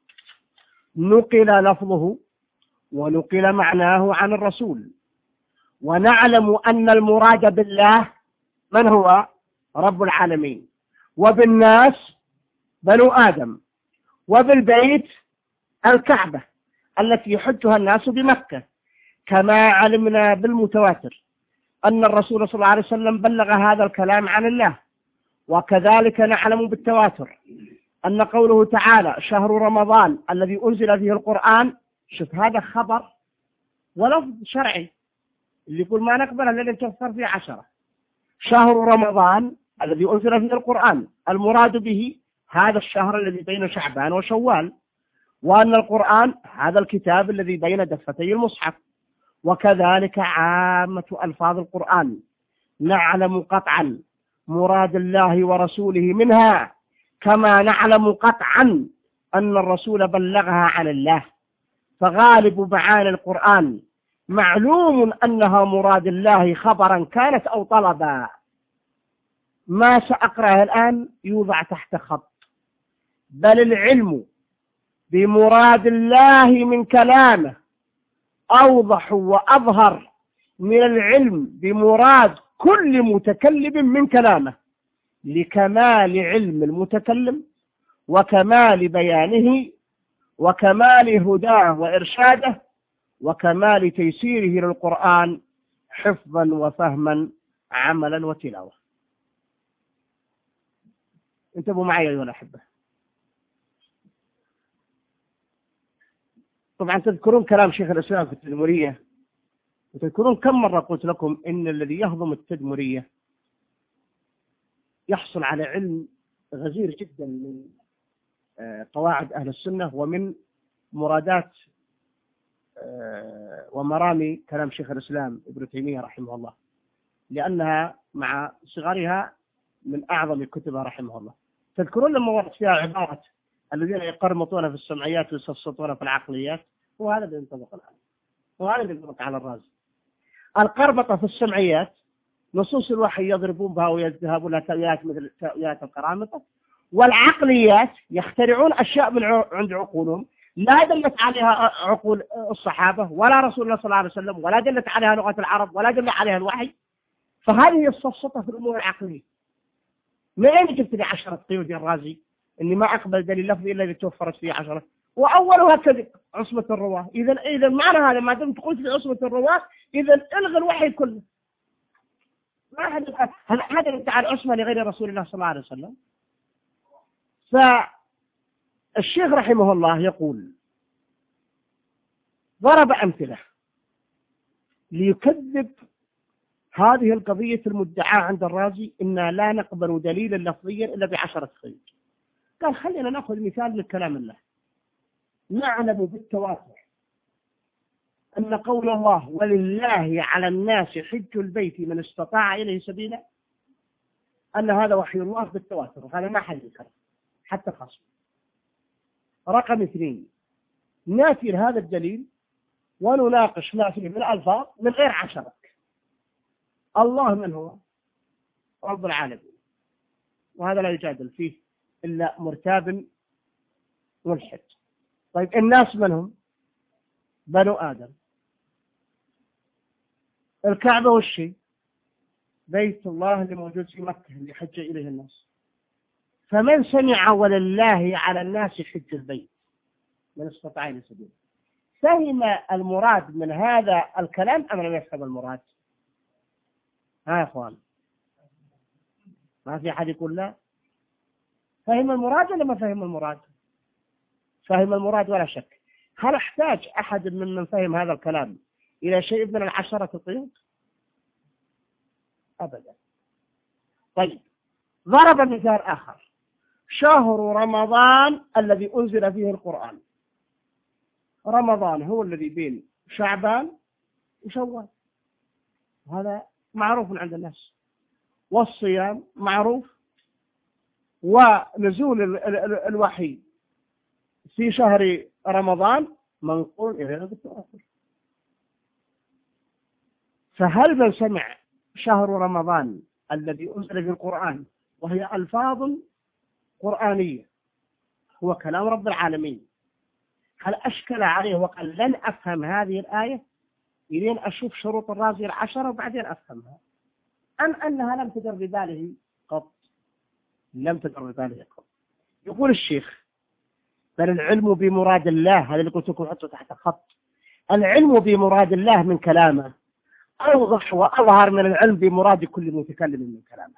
Speaker 2: نقل لفظه ونقل معناه عن الرسول. ونعلم أن المراد بالله من هو؟ رب العالمين، وبالناس بنو آدم، وبالبيت الكعبة التي يحجها الناس بمكة. كما علمنا بالمتواتر أن الرسول صلى الله عليه وسلم بلغ هذا الكلام عن الله. وكذلك نعلم بالتواتر أن قوله تعالى شهر رمضان الذي أنزل فيه القرآن، شوف هذا خبر ولفظ شرعي، اللي يقول ما نقبل الذي تفسر فيه عشرة. شهر رمضان الذي أنزل فيه القرآن، المراد به هذا الشهر الذي بين شعبان وشوال، وأن القرآن هذا الكتاب الذي بين دفتي المصحف. وكذلك عامة ألفاظ القرآن نعلم قطعا مراد الله ورسوله منها، كما نعلم قطعا أن الرسول بلغها عن الله. فغالب معاني القرآن معلوم أنها مراد الله خبرا كانت أو طلبا. ما سأقرأه الآن يوضع تحت خط، بل العلم بمراد الله من كلامه أوضح وأظهر من العلم بمراد كل متكلم من كلامه، لكمال علم المتكلم وكمال بيانه وكمال هداه وإرشاده وكمال تيسيره للقرآن حفظا وفهما عملا وتلاوة. انتبهوا معي أيها الأحبة. طبعا تذكرون كلام شيخ الإسلام في التدمرية، وتذكرون كم مرة قلت لكم إن الذي يهضم التدمرية يحصل على علم غزير جدا من قواعد أهل السنة ومن مرادات ومرامي كلام شيخ الإسلام ابن تيمية رحمه الله، لأنها مع صغرها من أعظم كتبها رحمه الله. تذكرون لما ورد فيها عبارة الذين يقرمطون في السمعيات ويسسطون في العقليات، وهذا اللي ينطبق الآن، وهذا اللي ينطبق على الرازي. القربطة في السمعيات نصوص الوحي يضربون بها ويذهبون لها تأويلات مثل تأويلات القرامطة، والعقليات يخترعون أشياء من عند عقولهم لا دلت عليها عقول الصحابة ولا رسول الله صلى الله عليه وسلم، ولا دلت عليها لغة العرب، ولا دل عليها الوحي. فهذه هي السفسطة في الأمور العقلية. من أين جبت لي عشرة قيود يا الرازي إني ما أقبل دليل لفظي إلا إذا توفرت فيه عشرة، وأولها كذب عصمة الرواة. إذا إذا معنى هذا ما دمت قلت لي عصمة الرواة إذا ألغى الوحي كله. ما حد هل هذا تعالى عصمة لغير رسول الله صلى الله عليه وسلم. فالشيخ رحمه الله يقول ضرب أمثلة ليكذب هذه القضية المدعاة عند الرازي إن لا نقبل دليلا لفظيا إلا بعشرة قيود. قال خلينا نأخذ مثال من كلام الله. نعلم بالتواتر أن قول الله ولله على الناس حج البيت من استطاع إليه سبيلا أن هذا وحي الله بالتواتر، وهذا ما حد يذكره حتى خاص. رقم اثنين، نأتي لهذا الدليل ونناقش ما فيه من الألفاظ من غير عشرة. الله من هو؟ رب العالمين، وهذا لا يجادل فيه إلا مرتاب ملحد. طيب الناس من هم؟ بنو آدم. الكعبة والشي بيت الله اللي موجود في مكة اللي حج إليه الناس. فمن سمع ولله على الناس حج البيت من استطاع إليه سبيلا فهم المراد من هذا الكلام أم لم يفهم المراد؟ ها يا أخوان، ما في أحد يقول لا. فهم المراد ولا ما فهم المراد؟ فهم المراد ولا شك. هل احتاج أحد من من فهم هذا الكلام إلى شيء من العشرة القيود؟ أبدا. طيب ضرب مثال آخر، شهر رمضان الذي أنزل فيه القرآن. رمضان هو الذي بين شعبان وشوال، هذا معروف عند الناس، والصيام معروف، ونزول الوحي في شهر رمضان منقول إلينا بالتواتر. فهل من سمع شهر رمضان الذي أنزل في القرآن وهي ألفاظ قرآنية هو كلام رب العالمين، هل أشكل عليه وقال لن أفهم هذه الآية إلين أشوف شروط الرازي العشرة وبعدين أفهمها، أم أنها لم تدر بباله قط؟ لم تدر بباله قط. يقول الشيخ بل العلم بمراد الله، هذا اللي قلت لكم حطوا تحت خط، العلم بمراد الله من كلامه أوضح وأظهر من العلم بمراد كل متكلم من كلامه،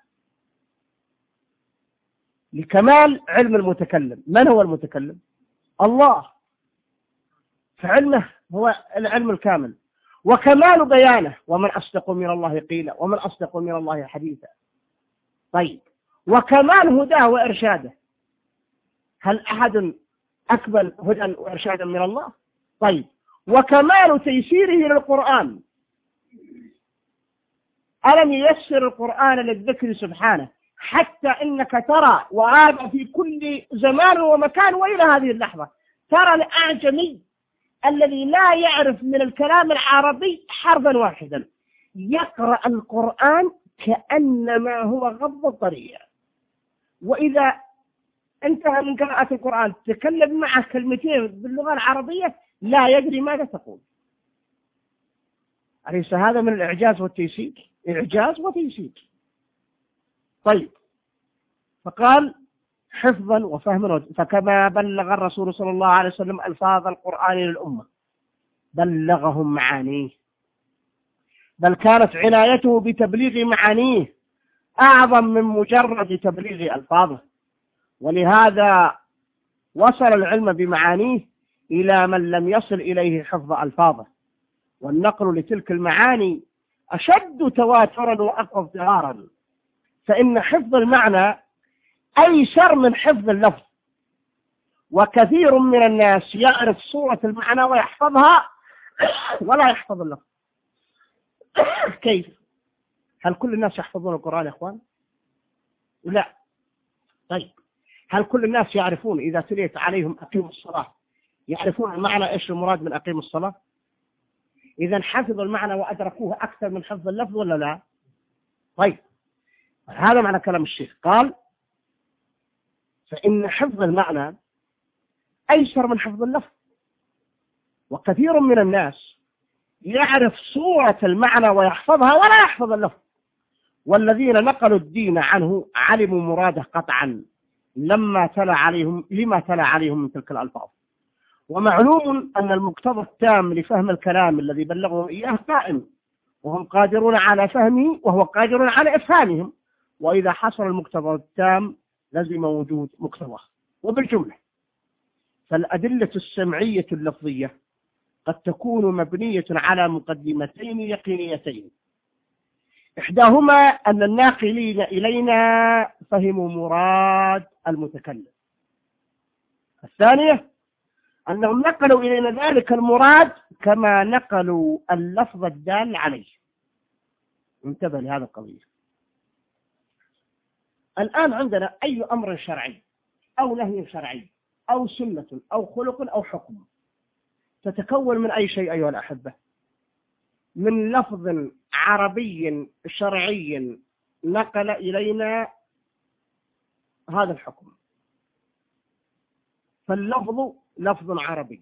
Speaker 2: لكمال علم المتكلم. من هو المتكلم؟ الله، فعلمه هو العلم الكامل، وكمال بيانه ومن أصدق من الله قيلا ومن أصدق من الله حديثا. طيب وكمال هداه وإرشاده، هل أحد أكبر هدى وإرشادا من الله؟ طيب وكمال تيسيره للقرآن، ألم ييسر القرآن للذكر سبحانه حتى إنك ترى وهذا في كل زمان ومكان وإلى هذه اللحظة ترى الأعجمي الذي لا يعرف من الكلام العربي حرفا واحدا يقرأ القرآن كأنما هو غض الطريق، وإذا انتهى من قراءة القرآن تكلم معه كلمتين باللغة العربية لا يدري ماذا تقول. أليس هذا من الإعجاز والتيسير؟ إعجاز وتيسير. طيب، فقال حفظا وفهما، فكما بلغ الرسول صلى الله عليه وسلم ألفاظ القرآن للأمة بلغهم معانيه، بل كانت عنايته بتبليغ معانيه أعظم من مجرد تبليغ ألفاظه، ولهذا وصل العلم بمعانيه إلى من لم يصل إليه حفظ ألفاظه، والنقل لتلك المعاني أشد تواترا وأقوى اضطرارا، فإن حفظ المعنى أيسر من حفظ اللفظ، وكثير من الناس يعرف صورة المعنى ويحفظها ولا يحفظ اللفظ. كيف؟ هل كل الناس يحفظون القرآن يا أخوان؟ لا. طيب، هل كل الناس يعرفون إذا تليت عليهم أقيموا الصلاة يعرفون المعنى إيش المراد من أقيموا الصلاة؟ إذا حفظوا المعنى وأدركوه أكثر من حفظ اللفظ ولا لا؟ طيب، هذا معنى كلام الشيخ. قال فإن حفظ المعنى أيسر من حفظ اللفظ، وكثير من الناس يعرف صورة المعنى ويحفظها ولا يحفظ اللفظ، والذين نقلوا الدين عنه علموا مراده قطعا لما تلا عليهم لما تلا عليهم من تلك الألفاظ. ومعلوم أن المقتضى التام لفهم الكلام الذي بلغهم إياه قائم، وهم قادرون على فهمه وهو قادر على إفهامهم، وإذا حصل المقتضى التام لزم وجود مقتضى. وبالجملة فالأدلة السمعية اللفظية قد تكون مبنية على مقدمتين يقينيتين، إحداهما أن الناقلين إلينا فهموا مراد المتكلم، الثانية أنهم نقلوا إلينا ذلك المراد كما نقلوا اللفظ الدال عليه. انتبه لهذا القضية. الآن عندنا أي أمر شرعي أو نهي شرعي أو سنة أو خلق أو حكم تتكون من أي شيء أيها الأحبة؟ من لفظ عربي شرعي نقل إلينا هذا الحكم، فاللفظ لفظ عربي،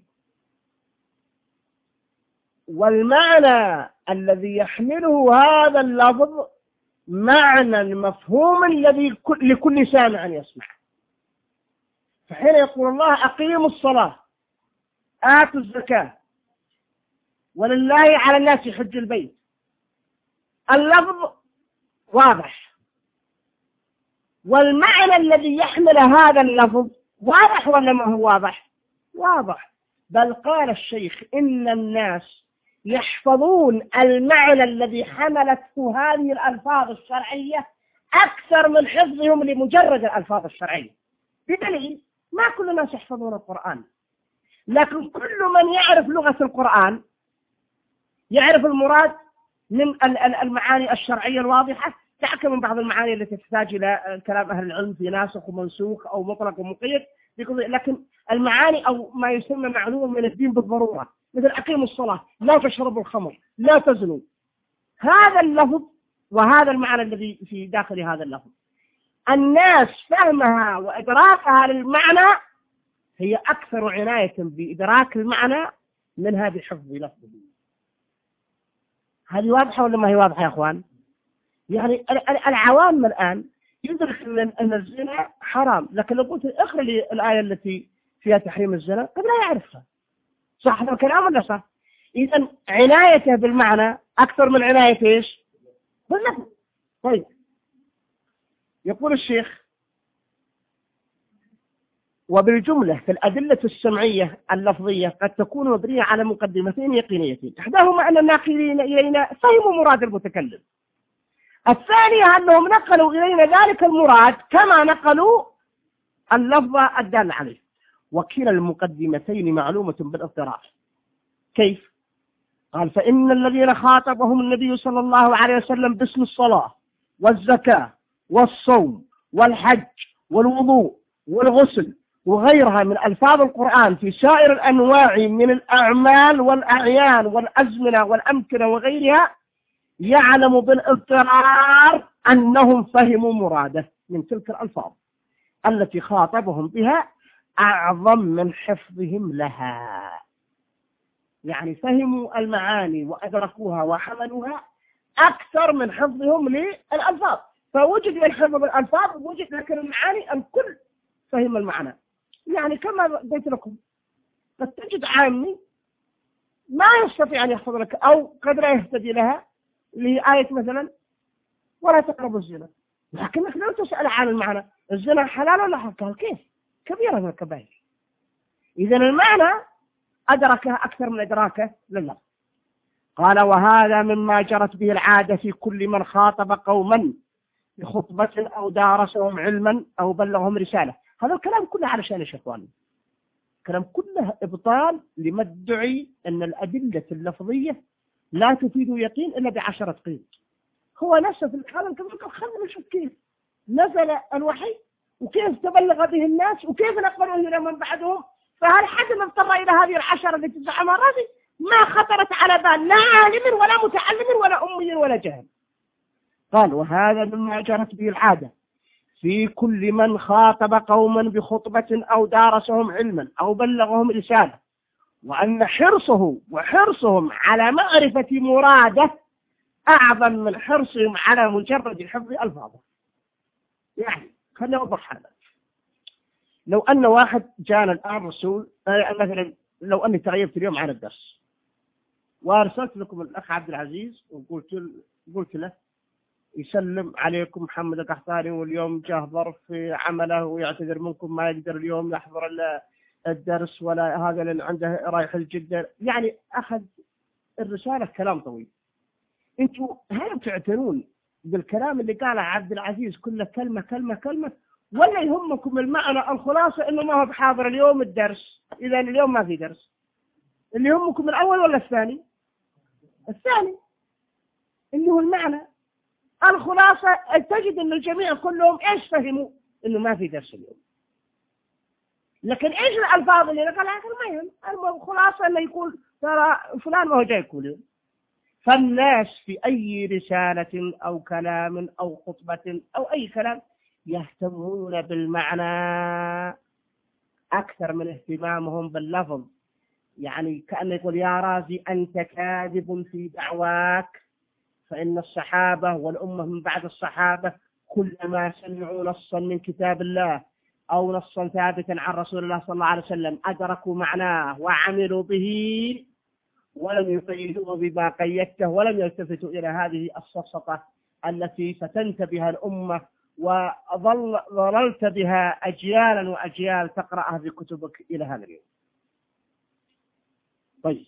Speaker 2: والمعنى الذي يحمله هذا اللفظ معنى المفهوم الذي لكل سامع يسمع. فحين يقول الله أقيموا الصلاة آتوا الزكاة ولله على الناس حج البيت، اللفظ واضح، والمعنى الذي يحمل هذا اللفظ واضح ولا ما هو واضح؟ واضح. بل قال الشيخ إن الناس يحفظون المعنى الذي حملته هذه الألفاظ الشرعية أكثر من حفظهم لمجرد الألفاظ الشرعية، بدليل ما كل الناس يحفظون القرآن، لكن كل من يعرف لغة القرآن يعرف المراد من المعاني الشرعية الواضحة، تحكم من بعض المعاني التي تحتاج إلى كلام أهل العلم في ناسخ ومنسوخ أو مطلق ومقيد، لكن المعاني أو ما يسمى معلوم من الدين بالضرورة، مثل أقيموا الصلاة، لا تشربوا الخمر، لا تزنوا، هذا اللفظ وهذا المعنى الذي في داخل هذا اللفظ، الناس فهمها وإدراكها للمعنى هي أكثر عناية بإدراك المعنى من هذه حفظ لفظه. هذه واضحة ولا ما هي واضحة يا أخوان؟ يعني العوام الآن يدرك أن الزنا حرام، لكن لو قلت اقرأ لي الآية التي فيها تحريم الزنا قد لا يعرفها. صح هذا الكلام ولا صح؟ إذن عنايته بالمعنى أكثر من عناية إيش؟ باللفظ. طيب، يقول الشيخ وبالجملة في الأدلة السمعية اللفظية قد تكون مبنية على مقدمتين يقينيتين، إحداهما أن الناقلين إلينا فهموا مراد المتكلم، الثانية أنهم نقلوا إلينا ذلك المراد كما نقلوا اللفظ الدال عليه، وكلا المقدمتين معلومة بالاضطرار. كيف؟ قال فإن الذين خاطبهم النبي صلى الله عليه وسلم باسم الصلاة والزكاة والصوم والحج والوضوء والغسل وغيرها من ألفاظ القرآن في سائر الأنواع من الأعمال والأعيان والأزمنة والأمكنة وغيرها يعلم بالاضطرار أنهم فهموا مراده من تلك الألفاظ التي خاطبهم بها أعظم من حفظهم لها. يعني فهموا المعاني وأدركوها وحملوها أكثر من حفظهم للألفاظ. فوجد الحفظ بالألفاظ ووجد لكن المعاني الكل فهم المعنى. يعني كما قلت لكم قد تجد عامي ما يستطيع أن يحفظ لك أو قد لا يهتدي لها لآية مثلا ولا تقربوا الزنا، لكنك لو تسأل عن المعنى الزنا حلال ولا حرام كيف كبيرة من الكبائر. إذن المعنى أدركه أكثر من إدراكه لله. قال وهذا مما جرت به العادة في كل من خاطب قوما بخطبة أو دارسهم علما أو بلغهم رسالة. هذا الكلام كله على شأن الشيطان، الكلام كله إبطال لما ادعي أن الأدلة اللفظية لا تفيد يقين إلا بعشرة قيد. هو نفسه في الحالة الكبيرة خلنا نشوف كيف نزل الوحي وكيف تبلغ به الناس وكيف نقبله إلى من بعدهم. فهل حد اضطر إلى هذه العشرة التي تزعمها هذه ما خطرت على بال لا عالم ولا متعلم ولا أمي ولا جاهل. قال وهذا مما جرت به العادة في كل من خاطب قوما بخطبة أو دارسهم علما أو بلغهم رسالة، وأن حرصه وحرصهم على معرفة مراده أعظم من حرصهم على مجرد حفظ ألفاظه. يعني خلينا نوضح هذا. لو أن واحد جاءنا الآن رسول مثلا، لو أني تغيبت اليوم عن الدرس وأرسلت لكم الأخ عبد العزيز وقلت قلت له يسلم عليكم محمد القحطاني واليوم جاه ظرف في عمله ويعتذر منكم ما يقدر اليوم يحضر الدرس ولا هذا لأن عنده رايح الجدة، يعني أخذ الرسالة كلام طويل. أنتوا هل تعتنون بالكلام اللي قاله عبد العزيز كله كلمة كلمة كلمة، ولا يهمكم المعنى الخلاصة إنه ما هو بحاضر اليوم الدرس؟ إذا اليوم ما في درس، اللي يهمكم الأول ولا الثاني؟ الثاني اللي هو المعنى الخلاصة. تجد أن الجميع كلهم إيش فهموا؟ إنه ما في درس اليوم. لكن إيش الألفاظ اللي نقلها ما يهم، الخلاصة إنه يقول ترى فلان ما هو جاي كل يوم. فالناس في أي رسالة أو كلام أو خطبة أو أي كلام يهتمون بالمعنى أكثر من اهتمامهم باللفظ. يعني كأنه يقول يا رازي أنت كاذب في دعواك، فإن الصحابة والأمة من بعد الصحابة كلما سمعوا نصا من كتاب الله أو نصا ثابتا عن رسول الله صلى الله عليه وسلم أدركوا معناه وعملوا به ولم يقيدوه بما قيدته ولم يلتفتوا إلى هذه السفسطة التي فتنت بها الأمة وظللت بها أجيالا وأجيال تقرأها في كتبك إلى هذا اليوم. طيب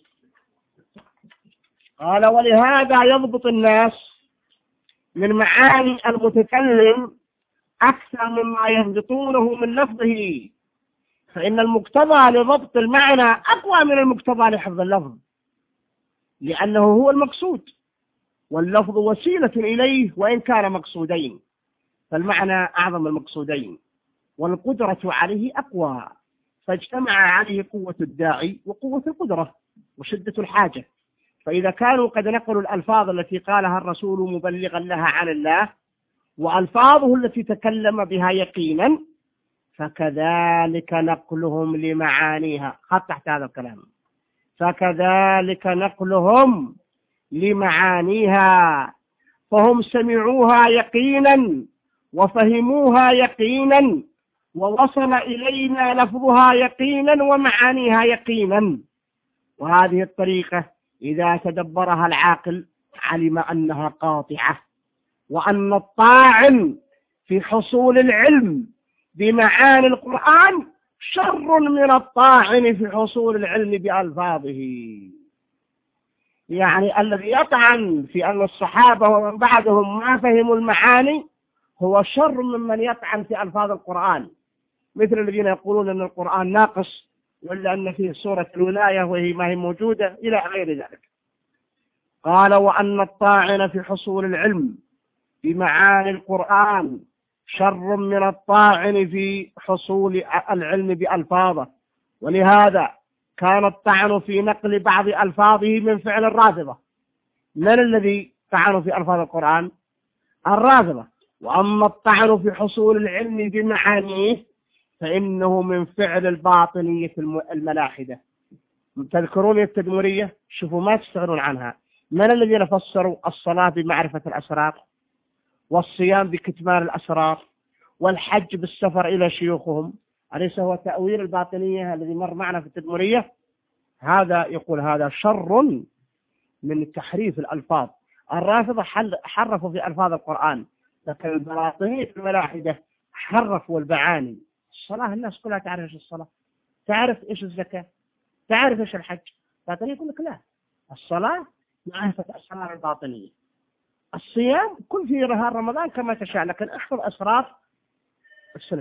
Speaker 2: قال ولهذا يضبط الناس من معاني المتكلم أكثر مما يضبطونه من لفظه، فإن المقتضى لضبط المعنى أقوى من المقتضى لحفظ اللفظ، لأنه هو المقصود واللفظ وسيلة إليه وإن كان مقصودين، فالمعنى أعظم المقصودين والقدرة عليه أقوى، فاجتمع عليه قوة الداعي وقوة القدرة وشدة الحاجة. فإذا كانوا قد نقلوا الألفاظ التي قالها الرسول مبلغا لها عن الله وألفاظه التي تكلم بها يقينا، فكذلك نقلهم لمعانيها. خط تحت هذا الكلام، فكذلك نقلهم لمعانيها، فهم سمعوها يقينا وفهموها يقينا ووصل إلينا لفظها يقينا ومعانيها يقينا. وهذه الطريقة إذا تدبرها العاقل علم أنها قاطعة، وأن الطاعن في حصول العلم بمعاني القرآن شر من الطاعن في حصول العلم بألفاظه. يعني الذي يطعن في أن الصحابة ومن بعدهم ما فهموا المعاني هو شر ممن يطعن في ألفاظ القرآن، مثل الذين يقولون أن القرآن ناقص ولا أن فيه سورة الولاية وهي ما هي موجودة إلى غير ذلك. قال وأن الطاعن في حصول العلم بمعاني القرآن شر من الطاعن في حصول العلم بألفاظه، ولهذا كان الطعن في نقل بعض ألفاظه من فعل الرافضة. من الذي طعنوا في ألفاظ القرآن؟ الرافضة. وأما الطعن في حصول العلم بمعانيه فإنه من فعل الباطنية الملاحدة. تذكرون التدمرية؟ شوفوا ما تستغنون عنها. من الذين فسروا الصلاة بمعرفة الأسرار، والصيام بكتمان الأسرار، والحج بالسفر إلى شيوخهم؟ أليس هو تأويل الباطنية الذي مر معنا في التدمرية؟ هذا يقول هذا شر من تحريف الألفاظ. الرافضة حرفوا في ألفاظ القرآن، لكن الباطنية الملاحدة حرفوا المعاني. الصلاة الناس كلها تعرف إيش الصلاة، تعرف إيش الزكاة، تعرف إيش الحج. الباطنية يقول لك لا، الصلاة معرفة أسرار الباطنية. الصيام كل في نهار رمضان كما تشاء، لكن احفظ أسرار السنة.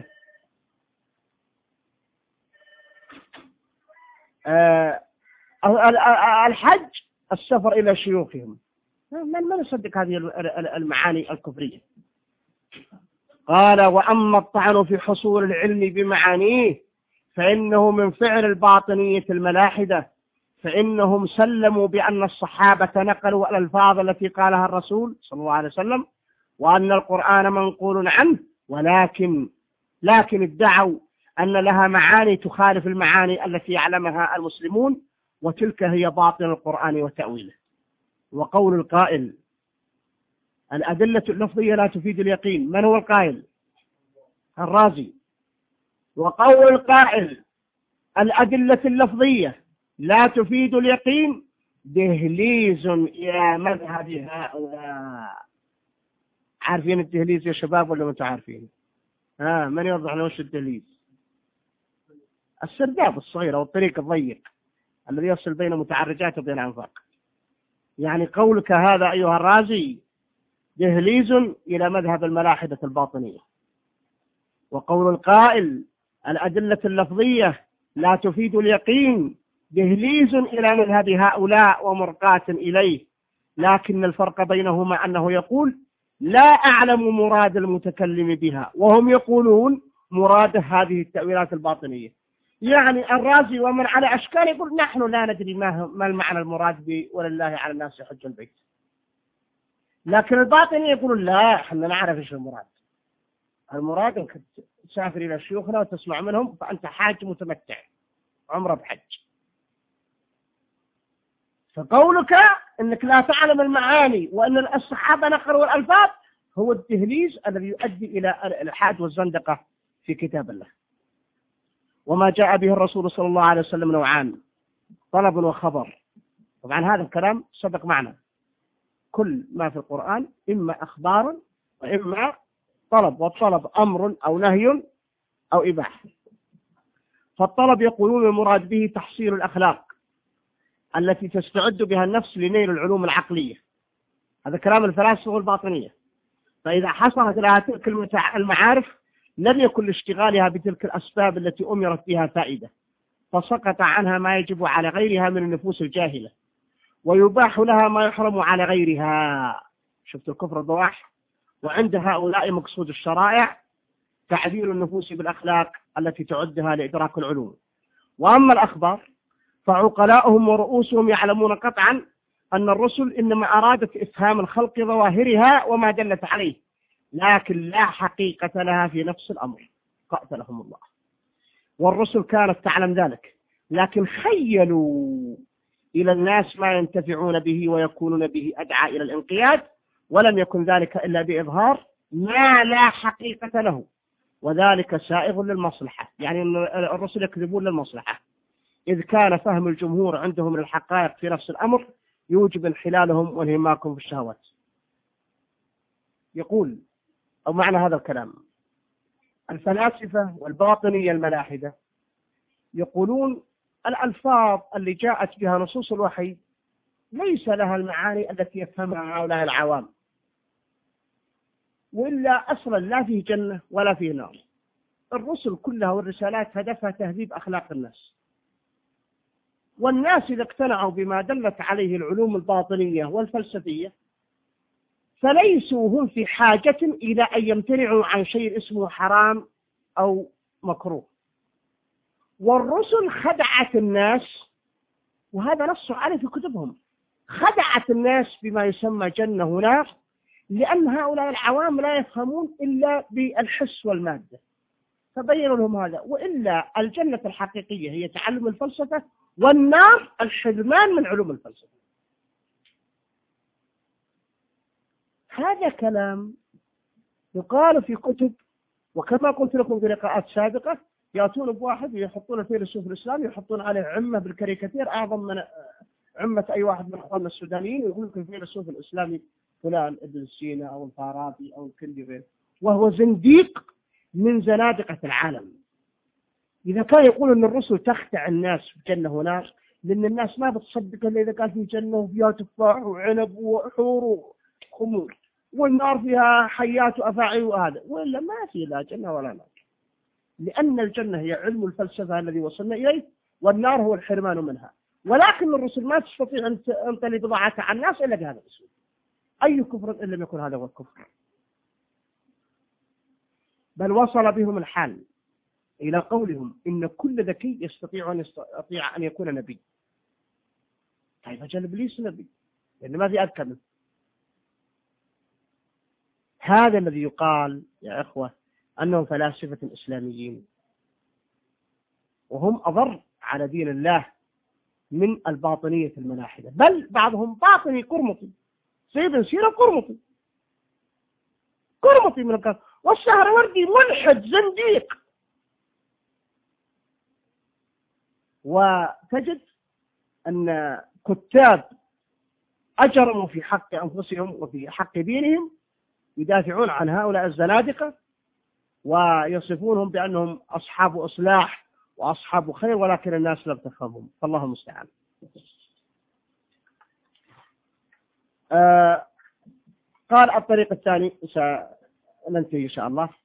Speaker 2: أه الحج السفر إلى شيوخهم. من من يصدق هذه المعاني الكفرية؟ قال وأما الطعن في حصول العلم بمعانيه فإنه من فعل الباطنية الملاحدة، فإنهم سلموا بأن الصحابة نقلوا الألفاظ التي قالها الرسول صلى الله عليه وسلم، وأن القرآن منقول عنه، ولكن لكن ادعوا أن لها معاني تخالف المعاني التي يعلمها المسلمون، وتلك هي باطن القرآن وتأويله. وقول القائل الأدلة اللفظية لا تفيد اليقين، من هو القائل؟ الرازي. وقول القائل الأدلة اللفظية لا تفيد اليقين دهليز إلى مذهب هؤلاء. عارفين الدهليز يا شباب ولا ما تعرفين؟ ها من يوضح لنا وش الدهليز؟ السرداب الصغير أو الطريق الضيق الذي يصل بين متعرجات وبين أنفاق. يعني قولك هذا أيها الرازي دهليز إلى مذهب الملاحدة الباطنية. وقول القائل الأدلة اللفظية لا تفيد اليقين دهليز إلى مذهب هؤلاء ومرقاة إليه، لكن الفرق بينهما أنه يقول لا أعلم مراد المتكلم بها، وهم يقولون مراد هذه التأويلات الباطنية. يعني الرازي ومن على أشكال يقول نحن لا ندري ما, ما المعنى المراد به، ولله على الناس حج البيت. لكن الباطنية يقولون لا احنا نعرف ايش المراد. المراد انك تسافر الى شيوخنا وتسمع منهم فانت حاج متمتع عمره بحج. فقولك انك لا تعلم المعاني وان الصحابة نقروا الالفاظ هو التهليز الذي يؤدي الى الالحاد والزندقة في كتاب الله. وما جاء به الرسول صلى الله عليه وسلم نوعان، طلب وخبر. طبعا هذا الكلام صدق معنا، كل ما في القرآن إما أخبار وإما طلب، والطلب أمر أو نهي أو إباحة. فالطلب يقولون المراد به تحصيل الأخلاق التي تستعد بها النفس لنيل العلوم العقلية. هذا كلام الفلاسفة والباطنية. فإذا حصلت لها تلك المعارف لم يكن لاشتغالها بتلك الأسباب التي أمرت بها فائدة، فسقط عنها ما يجب على غيرها من النفوس الجاهلة، ويباح لها ما يحرم على غيرها. شفت الكفر الضواح. وعند هؤلاء مقصود الشرائع تعديل النفوس بالأخلاق التي تعدها لإدراك العلوم. وأما الأخبار فعقلاؤهم ورؤوسهم يعلمون قطعا أن الرسل إنما أرادت إفهام الخلق ظواهرها وما دلت عليه، لكن لا حقيقة لها في نفس الأمر، قاتلهم الله. والرسل كانت تعلم ذلك، لكن خيلوا إلى الناس ما ينتفعون به ويكونون به أدعى إلى الانقياد، ولم يكن ذلك إلا بإظهار ما لا حقيقة له، وذلك سائغ للمصلحة. يعني الرسل يكذبون للمصلحة، إذ كان فهم الجمهور عندهم للحقائق في نفس الأمر يوجب انحلالهم وانهماكهم في الشهوات. يقول أو معنى هذا الكلام الفلاسفة والباطنية الملاحدة يقولون الألفاظ اللي جاءت بها نصوص الوحي ليس لها المعاني التي يفهمها هؤلاء العوام، وإلا أصلا لا فيه جنة ولا فيه نار. الرسل كلها والرسالات هدفها تهذيب أخلاق الناس، والناس إذا اقتنعوا بما دلت عليه العلوم الباطنية والفلسفية فليسوا هم في حاجة إلى أن يمتنعوا عن شيء اسمه حرام أو مكروه. والرسل خدعت الناس، وهذا نص عليه في كتبهم، خدعت الناس بما يسمى جنة ونار، لأن هؤلاء العوام لا يفهمون إلا بالحس والمادة، فبينوا لهم هذا. وإلا الجنة الحقيقية هي تعلم الفلسفة والنار الحرمان من علوم الفلسفة. هذا كلام يقال في كتب، وكما قلت لكم في لقاءات سابقة يأتون بواحد يحطون الفيلسوف الإسلامي يحطون عليه عمة بالكاريكاتير أعظم من عمة أي واحد من أخواننا السودانيين، ويقول لك الفيلسوف الإسلامي فلان ابن سينا أو الفارابي أو الكندي غيره، وهو زنديق من زنادقة العالم. إذا كان يقول أن الرسل تخدع الناس في جنة ونار، لأن الناس ما بتصدق إلا إذا كان في جنة وفيها تفاح وعنب وحور وخمور، والنار فيها حيات وأفاعي وهذا، وإلا ما في لا جنة ولا نار، لأن الجنة هي علم الفلسفة الذي وصلنا إليه، والنار هو الحرمان منها. ولكن الرسل ما تستطيع أن تلي بضاعتها على الناس إلا بهذا الأسلوب. أي كفر إن لم يكن هذا هو الكفر. بل وصل بهم الحال إلى قولهم إن كل ذكي يستطيع أن يستطيع أن يكون نبي. طيب أجل إبليس نبي، لأن ما في أذكى منه. هذا الذي يقال يا إخوة أنهم فلاسفة إسلاميين، وهم أضر على دين الله من الباطنية الملاحدة، بل بعضهم باطني قرمطي، سيد سيرة قرمطي قرمطي من الكافر، والسهروردي ملحد زنديق. وتجد أن كتاب أجرموا في حق أنفسهم وفي حق دينهم يدافعون عن هؤلاء الزنادقة ويصفونهم بأنهم أصحاب إصلاح وأصحاب خير، ولكن الناس لم تفهمهم، فالله المستعان. آه قال الطريق الثاني، سننتهي إن شاء الله.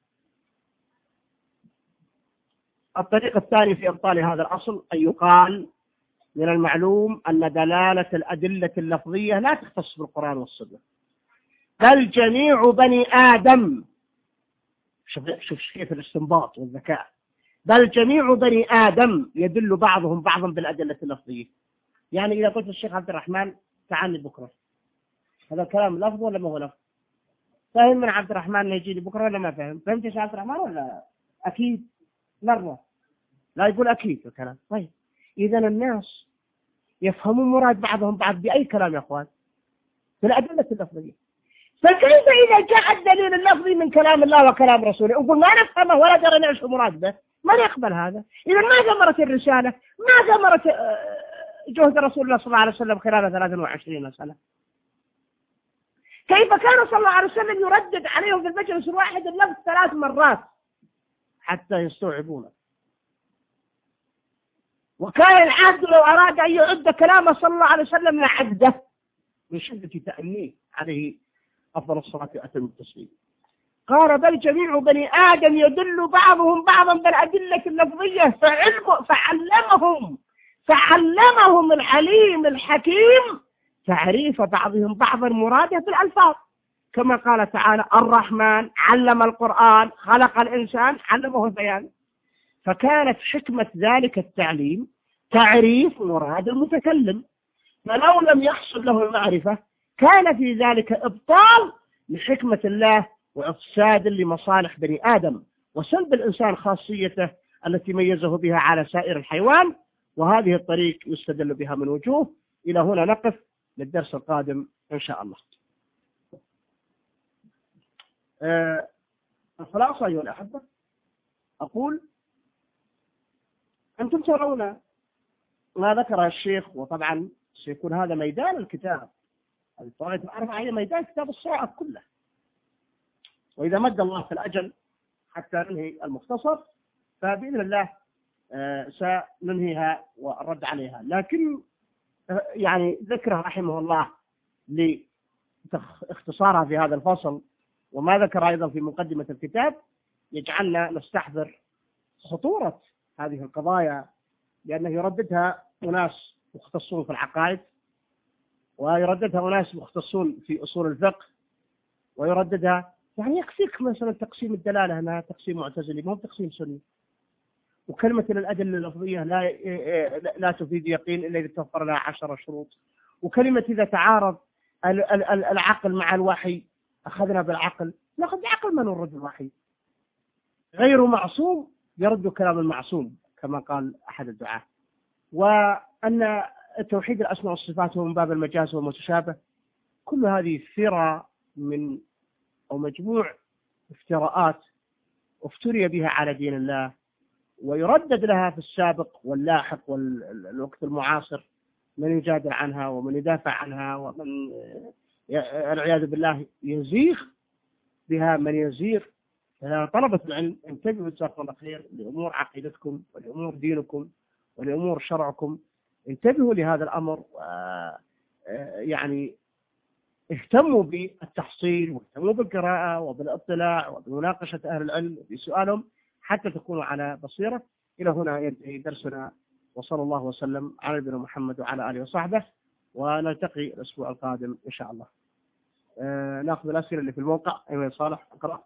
Speaker 2: الطريق الثاني في إبطال هذا الأصل أن يقال من المعلوم أن دلالة الأدلة اللفظية لا تختص بالقرآن والسنة، بل جميع بني آدم. شوف شوف كيف الاستنباط والذكاء. بل جميع بني آدم يدل بعضهم بعضا بالأدلة اللفظية. يعني إذا قلت الشيخ عبد الرحمن تعالي بكرة، هذا الكلام لفظ ولا ما هو لفظ؟ فهم من عبد الرحمن يجي لي بكرة ولا ما فهم؟ فهمت يا شيخ عبد الرحمن ولا؟ أكيد مرة لا يقول أكيد الكلام. طيب إذا الناس يفهمون مراد بعضهم بعض بأي كلام يا أخوان؟ بالأدلة اللفظية. فكيف إذا جاء الدليل اللفظي من كلام الله وكلام رسوله نقول ما نفهمه ولا درى نعيش مراد به؟ ما نقبل هذا. إذا ما ثمرت الرسالة؟ ما ثمرت جهد رسول الله صلى الله عليه وسلم خلال ثلاث وعشرين سنة؟ كيف كان صلى الله عليه وسلم يردد عليهم في المجلس الواحد اللفظ ثلاث مرات حتى يستوعبونه؟ وكان العبد لو أراد أن يعد كلامه صلى الله عليه وسلم لعده من شدة تأنيه عليه أفضل الصلاة وأتم التسليم. قال بل جميع بني آدم يدل بعضهم بعضا بالأدلة اللفظية، فعلم فعلمهم فعلمهم العليم الحكيم تعريف بعضهم بعضا مراده بالألفاظ، كما قال تعالى الرحمن علم القرآن خلق الإنسان علمه البيان. فكانت حكمة ذلك التعليم تعريف مراد المتكلم، فلو لم يحصل له المعرفة كان في ذلك إبطال لحكمة الله وإفساد لمصالح بني آدم وسلب الإنسان خاصيته التي ميزه بها على سائر الحيوان. وهذه الطريق يستدل بها من وجوه. إلى هنا نقف للدرس القادم إن شاء الله. أه الخلاصة أيها الأحبة، أقول أنتم ترون ما ذكر الشيخ، وطبعا سيكون هذا ميدان الكتاب الطائفة الأربعة، هي ميدان كتاب الصواعق كله، وإذا مد الله في الأجل حتى ننهي المختصر فبإذن الله آه سننهيها والرد عليها. لكن آه يعني ذكره رحمه الله لاختصارها في هذا الفصل وما ذكر أيضا في مقدمة الكتاب يجعلنا نستحضر خطورة هذه القضايا، لأنه يرددها أناس مختصون في العقائد، ويرددها أناس مختصون في أصول الفقه، ويرددها يعني يكفيك مثلا تقسيم الدلالة أنها تقسيم معتزلي ما هو تقسيم سني، وكلمة الأدلة اللفظية لا لا تفيد يقين إلا إذا توفر لها عشر شروط، وكلمة إذا تعارض العقل مع الوحي أخذنا بالعقل، نأخذ بعقل من نرد الوحي. غير معصوم يرد كلام المعصوم كما قال أحد الدعاة. أن توحيد الأسماء والصفات هو من باب المجاز والمتشابه، كل هذه ثرى من أو مجموع افتراءات افتري بها على دين الله، ويردد لها في السابق واللاحق والوقت المعاصر من يجادل عنها ومن يدافع عنها، ومن العياذ بالله يزيغ بها من يزيغ. طلبة العلم انتبهوا جزاكم الله خير لأمور عقيدتكم ولأمور دينكم ولأمور شرعكم، انتبهوا لهذا الأمر، يعني اهتموا بالتحصيل واهتموا بالقراءة وبالاطلاع وبمناقشة أهل العلم بسؤالهم حتى تكونوا على بصيرة. إلى هنا ينتهي درسنا، وصلى الله وسلم على نبينا محمد وعلى آله وصحبه، ونلتقي الأسبوع القادم إن شاء الله. آه نأخذ الأسئلة اللي في الموقع. أيها صالح اقرأ.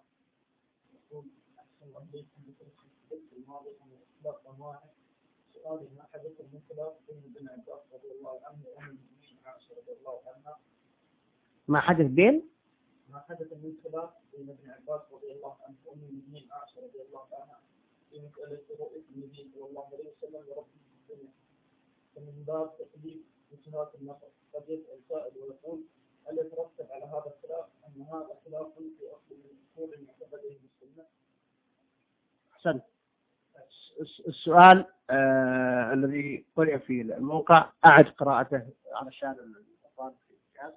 Speaker 3: سؤالي: ما حدث من خلاف بين ابن عباس رضي الله عنه وأم المؤمنين عائشة رضي الله عنها؟
Speaker 2: ما حدث بين
Speaker 3: ما حدث من خلاف بين ابن عباس رضي الله عنه وأم المؤمنين عائشة رضي الله عنها في مسألة رؤية النبي صلى الله عليه وسلم لربه في الدنيا، فمن باب تقليد وجهات النظر قد يسأل سائل ويقول: هل يترتب على هذا الخلاف أن هذا خلاف في أصل من أصول المعتقدين بالسنة؟
Speaker 2: أحسنت. السؤال آه الذي قرأ في الموقع أعد قراءته علشان الأطفال في الجهاز.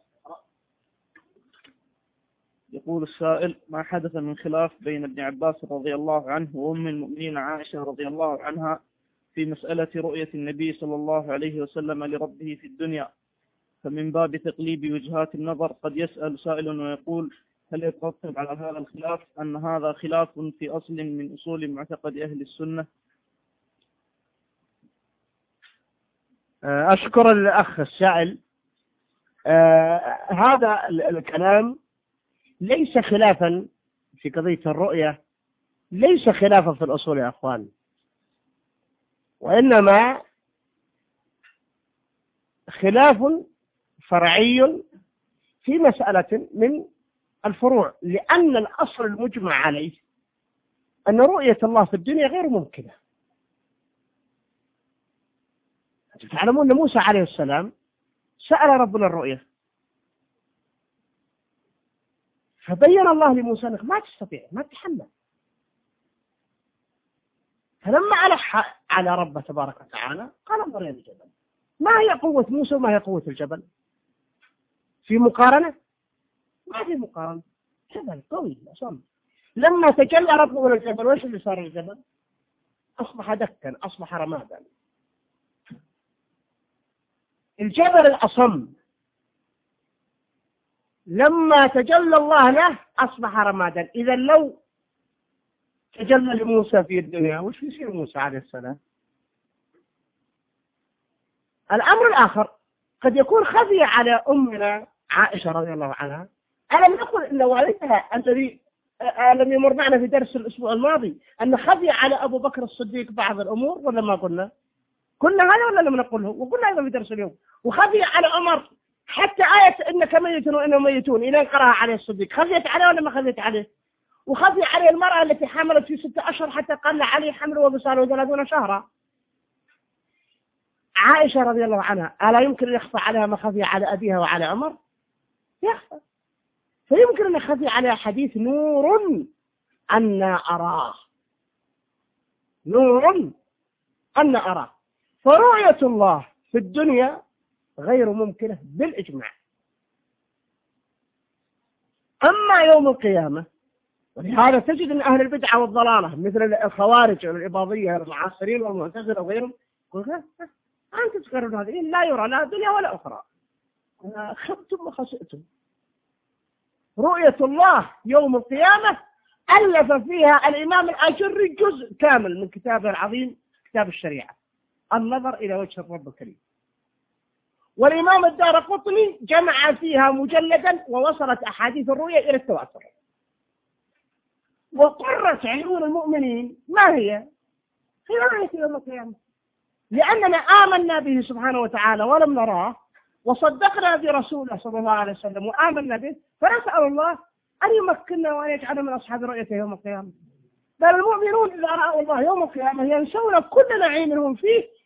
Speaker 3: يقول السائل: ما حدث من خلاف بين ابن عباس رضي الله عنه وأم المؤمنين عائشة رضي الله عنها في مسألة رؤية النبي صلى الله عليه وسلم لربه في الدنيا، فمن باب تقليب وجهات النظر قد يسأل سائل ويقول: هل يترتب على هذا الخلاف أن هذا خلاف في أصل من أصول معتقد أهل السنة؟
Speaker 2: أشكر الأخ السائل. آه هذا الكلام ليس خلافا في قضية الرؤية، ليس خلافا في الأصول يا أخوان، وإنما خلاف فرعي في مسألة من الفروع، لأن الأصل المجمع عليه أن رؤية الله في الدنيا غير ممكنة. تعلمون أن موسى عليه السلام سأل ربنا الرؤية، فبين الله لموسى أنك ما تستطيع، ما تتحمل، فلما ألح على ربه تبارك وتعالى قال انظر إلى الجبل. ما هي قوة موسى وما هي قوة الجبل؟ في مقارنة؟ ما في مقارنة. جبل قوي أصلا. لما تجلى ربه للجبل وإيش اللي صار الجبل؟ أصبح دكا، أصبح رمادا. الجبل الأصم لما تجلى الله له أصبح رمادا. إذا لو تجلى لموسى في الدنيا وش يصير موسى عليه السلام؟ الأمر الآخر قد يكون خفي على أمنا عائشة رضي الله عنها. ألم نقل إن والدها الذي ألم يمر معنا في درس الأسبوع الماضي أن خفي على أبو بكر الصديق بعض الأمور ولا ما قلنا؟ قلنا هذا ولا لم نقله؟ وقلنا هذا في درس اليوم. وخفي على عمر حتى آية إنك ميت وإنهم ميتون إلى قرأها عليه الصديق، خفيت عليه ولا ما خفيت عليه؟ وخفي عليه المرأة التي حملت في ستة أشهر حتى قل عليه حمل وبصاله ثلاثون شهرا. عائشة رضي الله عنها ألا يمكن أن يخفى عليها ما خفي على أبيها وعلى عمر؟ يخفى. فيمكن أن يخفي عليها حديث نور أنا أراه، نور أنا أراه. فرؤية الله في الدنيا غير ممكنة بالإجماع. أما يوم القيامة، ولهذا تجد أن أهل البدعة والضلالة مثل الخوارج والإباضية والمعاصرين والمعتزلة وغيرهم يقولون أنتم تذكرون هذه لا يرى لا دنيا ولا أخرى، خبتم وخسئتم. رؤية الله يوم القيامة ألف فيها الإمام الأجري جزء كامل من كتابه العظيم كتاب الشريعة، النظر إلى وجه الرب الكريم. والإمام الدارقطني جمع فيها مجلدا ووصلت أحاديث الرؤيا إلى التواتر. وقرت عيون المؤمنين ما هي؟ هي رؤية يوم القيامة، لأننا آمنا به سبحانه وتعالى ولم نراه، وصدقنا برسوله صلى الله عليه وسلم وآمنا به، فنسأل الله أن يمكننا وأن يجعلنا من أصحاب رؤيته يوم القيامة. بل المؤمنون إذا رأوا الله يوم القيامة ينسون كل نعيم هم فيه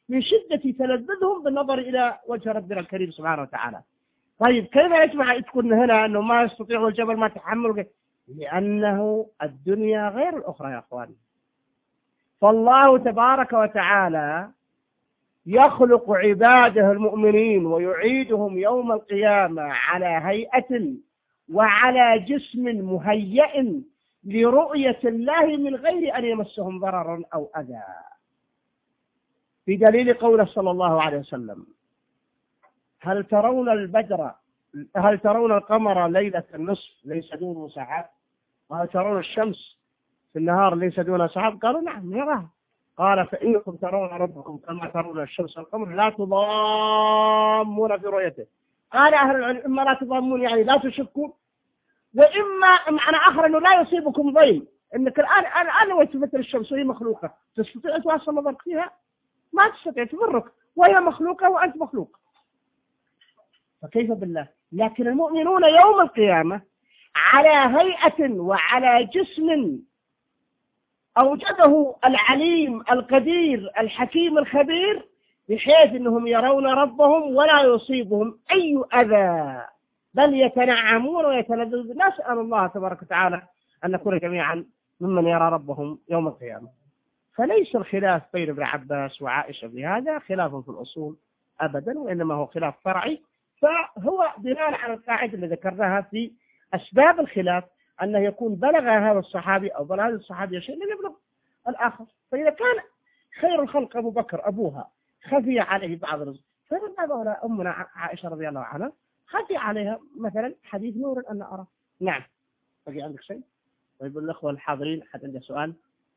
Speaker 2: من شدة تلذذهم بالنظر إلى وجه ربنا الكريم سبحانه وتعالى. طيب كيف يسمع تكون هنا أنه ما يستطيع الجبل ما تحمل؟ لأنه الدنيا غير الأخرى يا أخواني. فالله تبارك وتعالى يخلق عباده المؤمنين ويعيدهم يوم القيامة على هيئة وعلى جسم مهيئ لرؤية الله من غير أن يمسهم ضرر أو أذى، في دليل قوله صلى الله عليه وسلم: هل ترون البدر هل ترون القمر ليلة النصف ليس دونه سحاب، وهل ترون الشمس في النهار ليس دونها سحاب؟ قالوا نعم نراها. قال: فإنكم ترون ربكم كما ترون الشمس والقمر لا تضامون في رؤيته. قال أهل العلم: إما لا تضامون يعني لا تشكون، وإما معنى آخر أنه لا يصيبكم ضيم، أنك الآن الآن لو تمثل الشمس وهي مخلوقة تستطيع أن توصل نظرك فيها؟ ما تستطيع، تضرك، وهي مخلوقة وأنت مخلوق، فكيف بالله؟ لكن المؤمنون يوم القيامة على هيئة وعلى جسم أوجده العليم القدير الحكيم الخبير، بحيث أنهم يرون ربهم ولا يصيبهم أي أذى، بل يتنعمون ويتلذذون. نسأل الله تبارك وتعالى أن نكون جميعا ممن يرى ربهم يوم القيامة. فليس الخلاف بين ابن عباس وعائشة بهذا خلاف في الأصول أبدا، وإنما هو خلاف فرعي، فهو بناء على القاعدة اللي ذكرناها في أسباب الخلاف، أنه يكون بلغ هذا الصحابي أو بلغ هذا الصحابي شيء لم يبلغ الآخر. فإذا كان خير الخلق أبو بكر أبوها خفي عليه بعض الرزق، فماذا أمنا عائشة رضي الله عنها خفي عليها مثلا حديث نور أن أرى. نعم. بقي عندك شيء؟ طيب الأخوة الحاضرين حد عنده سؤال؟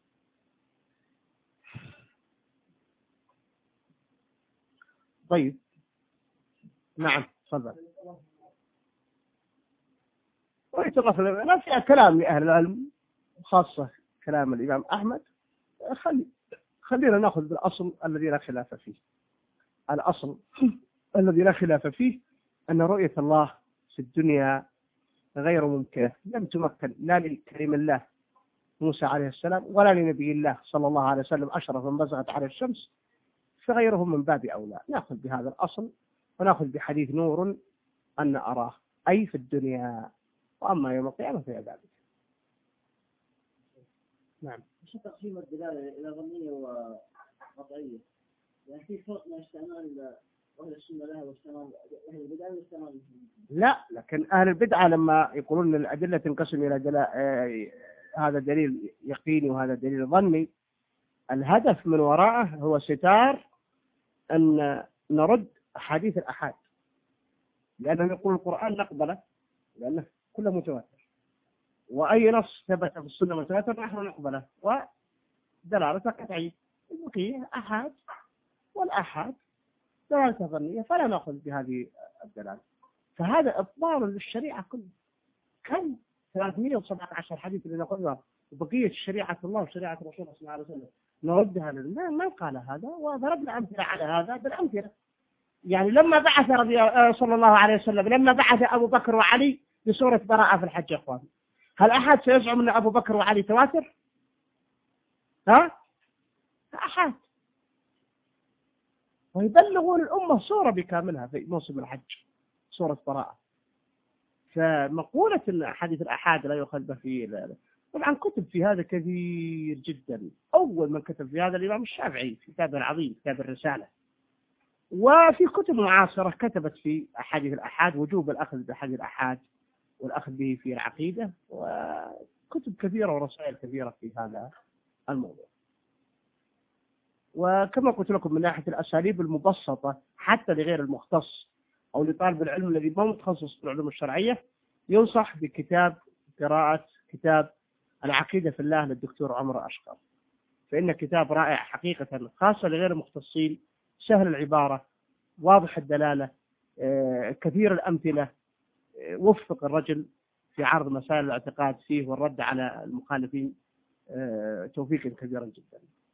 Speaker 2: طيب نعم تفضل. ويتطرف لنا فيها كلام لأهل العلم، خاصة كلام الإمام أحمد. خلي خلينا نأخذ بالأصل الذي لا خلاف فيه. الأصل الذي لا خلاف فيه أن رؤية الله في الدنيا غير ممكنة، لم تمكن لا لكريم الله موسى عليه السلام ولا لنبي الله صلى الله عليه وسلم أشرف من بزغت على الشمس، فغيرهم من باب أولى. نأخذ بهذا الأصل ونأخذ بحديث نور أن أراه، أي في الدنيا، وأما يوم القيامة فهي ذلك. نعم.
Speaker 4: شو تقسيم الدلالة إلى ظنية وقطعية؟ يعني في فرق بين استعمال أهل السنة لها واستعمال أهل البدع واستعمال.
Speaker 2: لا، لكن أهل البدعة لما يقولون الأدلة تنقسم إلى دلالة، آه هذا دليل يقيني وهذا دليل ظني، الهدف من وراءه هو ستار أن نرد حديث الأحاد، لأنهم يقول القرآن نقبله لأنه كله متواتر، وأي نص ثبت في السنة متواتر نحن نقبله، ودلالته قطعية. البقية أحاد، والأحاد دلالته ظنية، فلا نأخذ بهذه الدلالة. فهذا إبطال للشريعة كلها. كم ثلاثمئة وسبعة عشر حديث اللي نقولها وبقية شريعة الله وشريعة رسول الله صلى الله عليه وسلم نردها لله، ما قال هذا، وضربنا أمثلة على هذا بالأمثلة. يعني لما بعث رضي صلى الله عليه وسلم لما بعث أبو بكر وعلي بسورة براءة في الحج يا أخوان، هل أحد سيزعم أن أبو بكر وعلي تواتر؟ ها؟ أحد. ويبلغون الأمة سورة بكاملها في موسم الحج، سورة براءة. فمقولة أن حديث الأحاد لا يؤخذ به في، طبعا كتب في هذا كثير جدا. أول من كتب في هذا الإمام الشافعي في كتابه العظيم كتاب الرسالة، وفي كتب معاصرة كتبت في أحاديث الأحاد وجوب الأخذ بحديث الأحاد والأخذ به في العقيدة، وكتب كثيرة ورسائل كثيرة في هذا الموضوع. وكما قلت لكم من ناحية الأساليب المبسطة حتى لغير المختص أو لطالب العلم الذي ما متخصص في العلوم الشرعية، ينصح بكتاب قراءة كتاب العقيدة في الله للدكتور عمر أشقر، فإن كتاب رائع حقيقة، خاصة لغير المختصين، سهل العبارة، واضح الدلالة، كثير الأمثلة، وفق الرجل في عرض مسائل الاعتقاد فيه والرد على المخالفين توفيقا كبيرا جدا.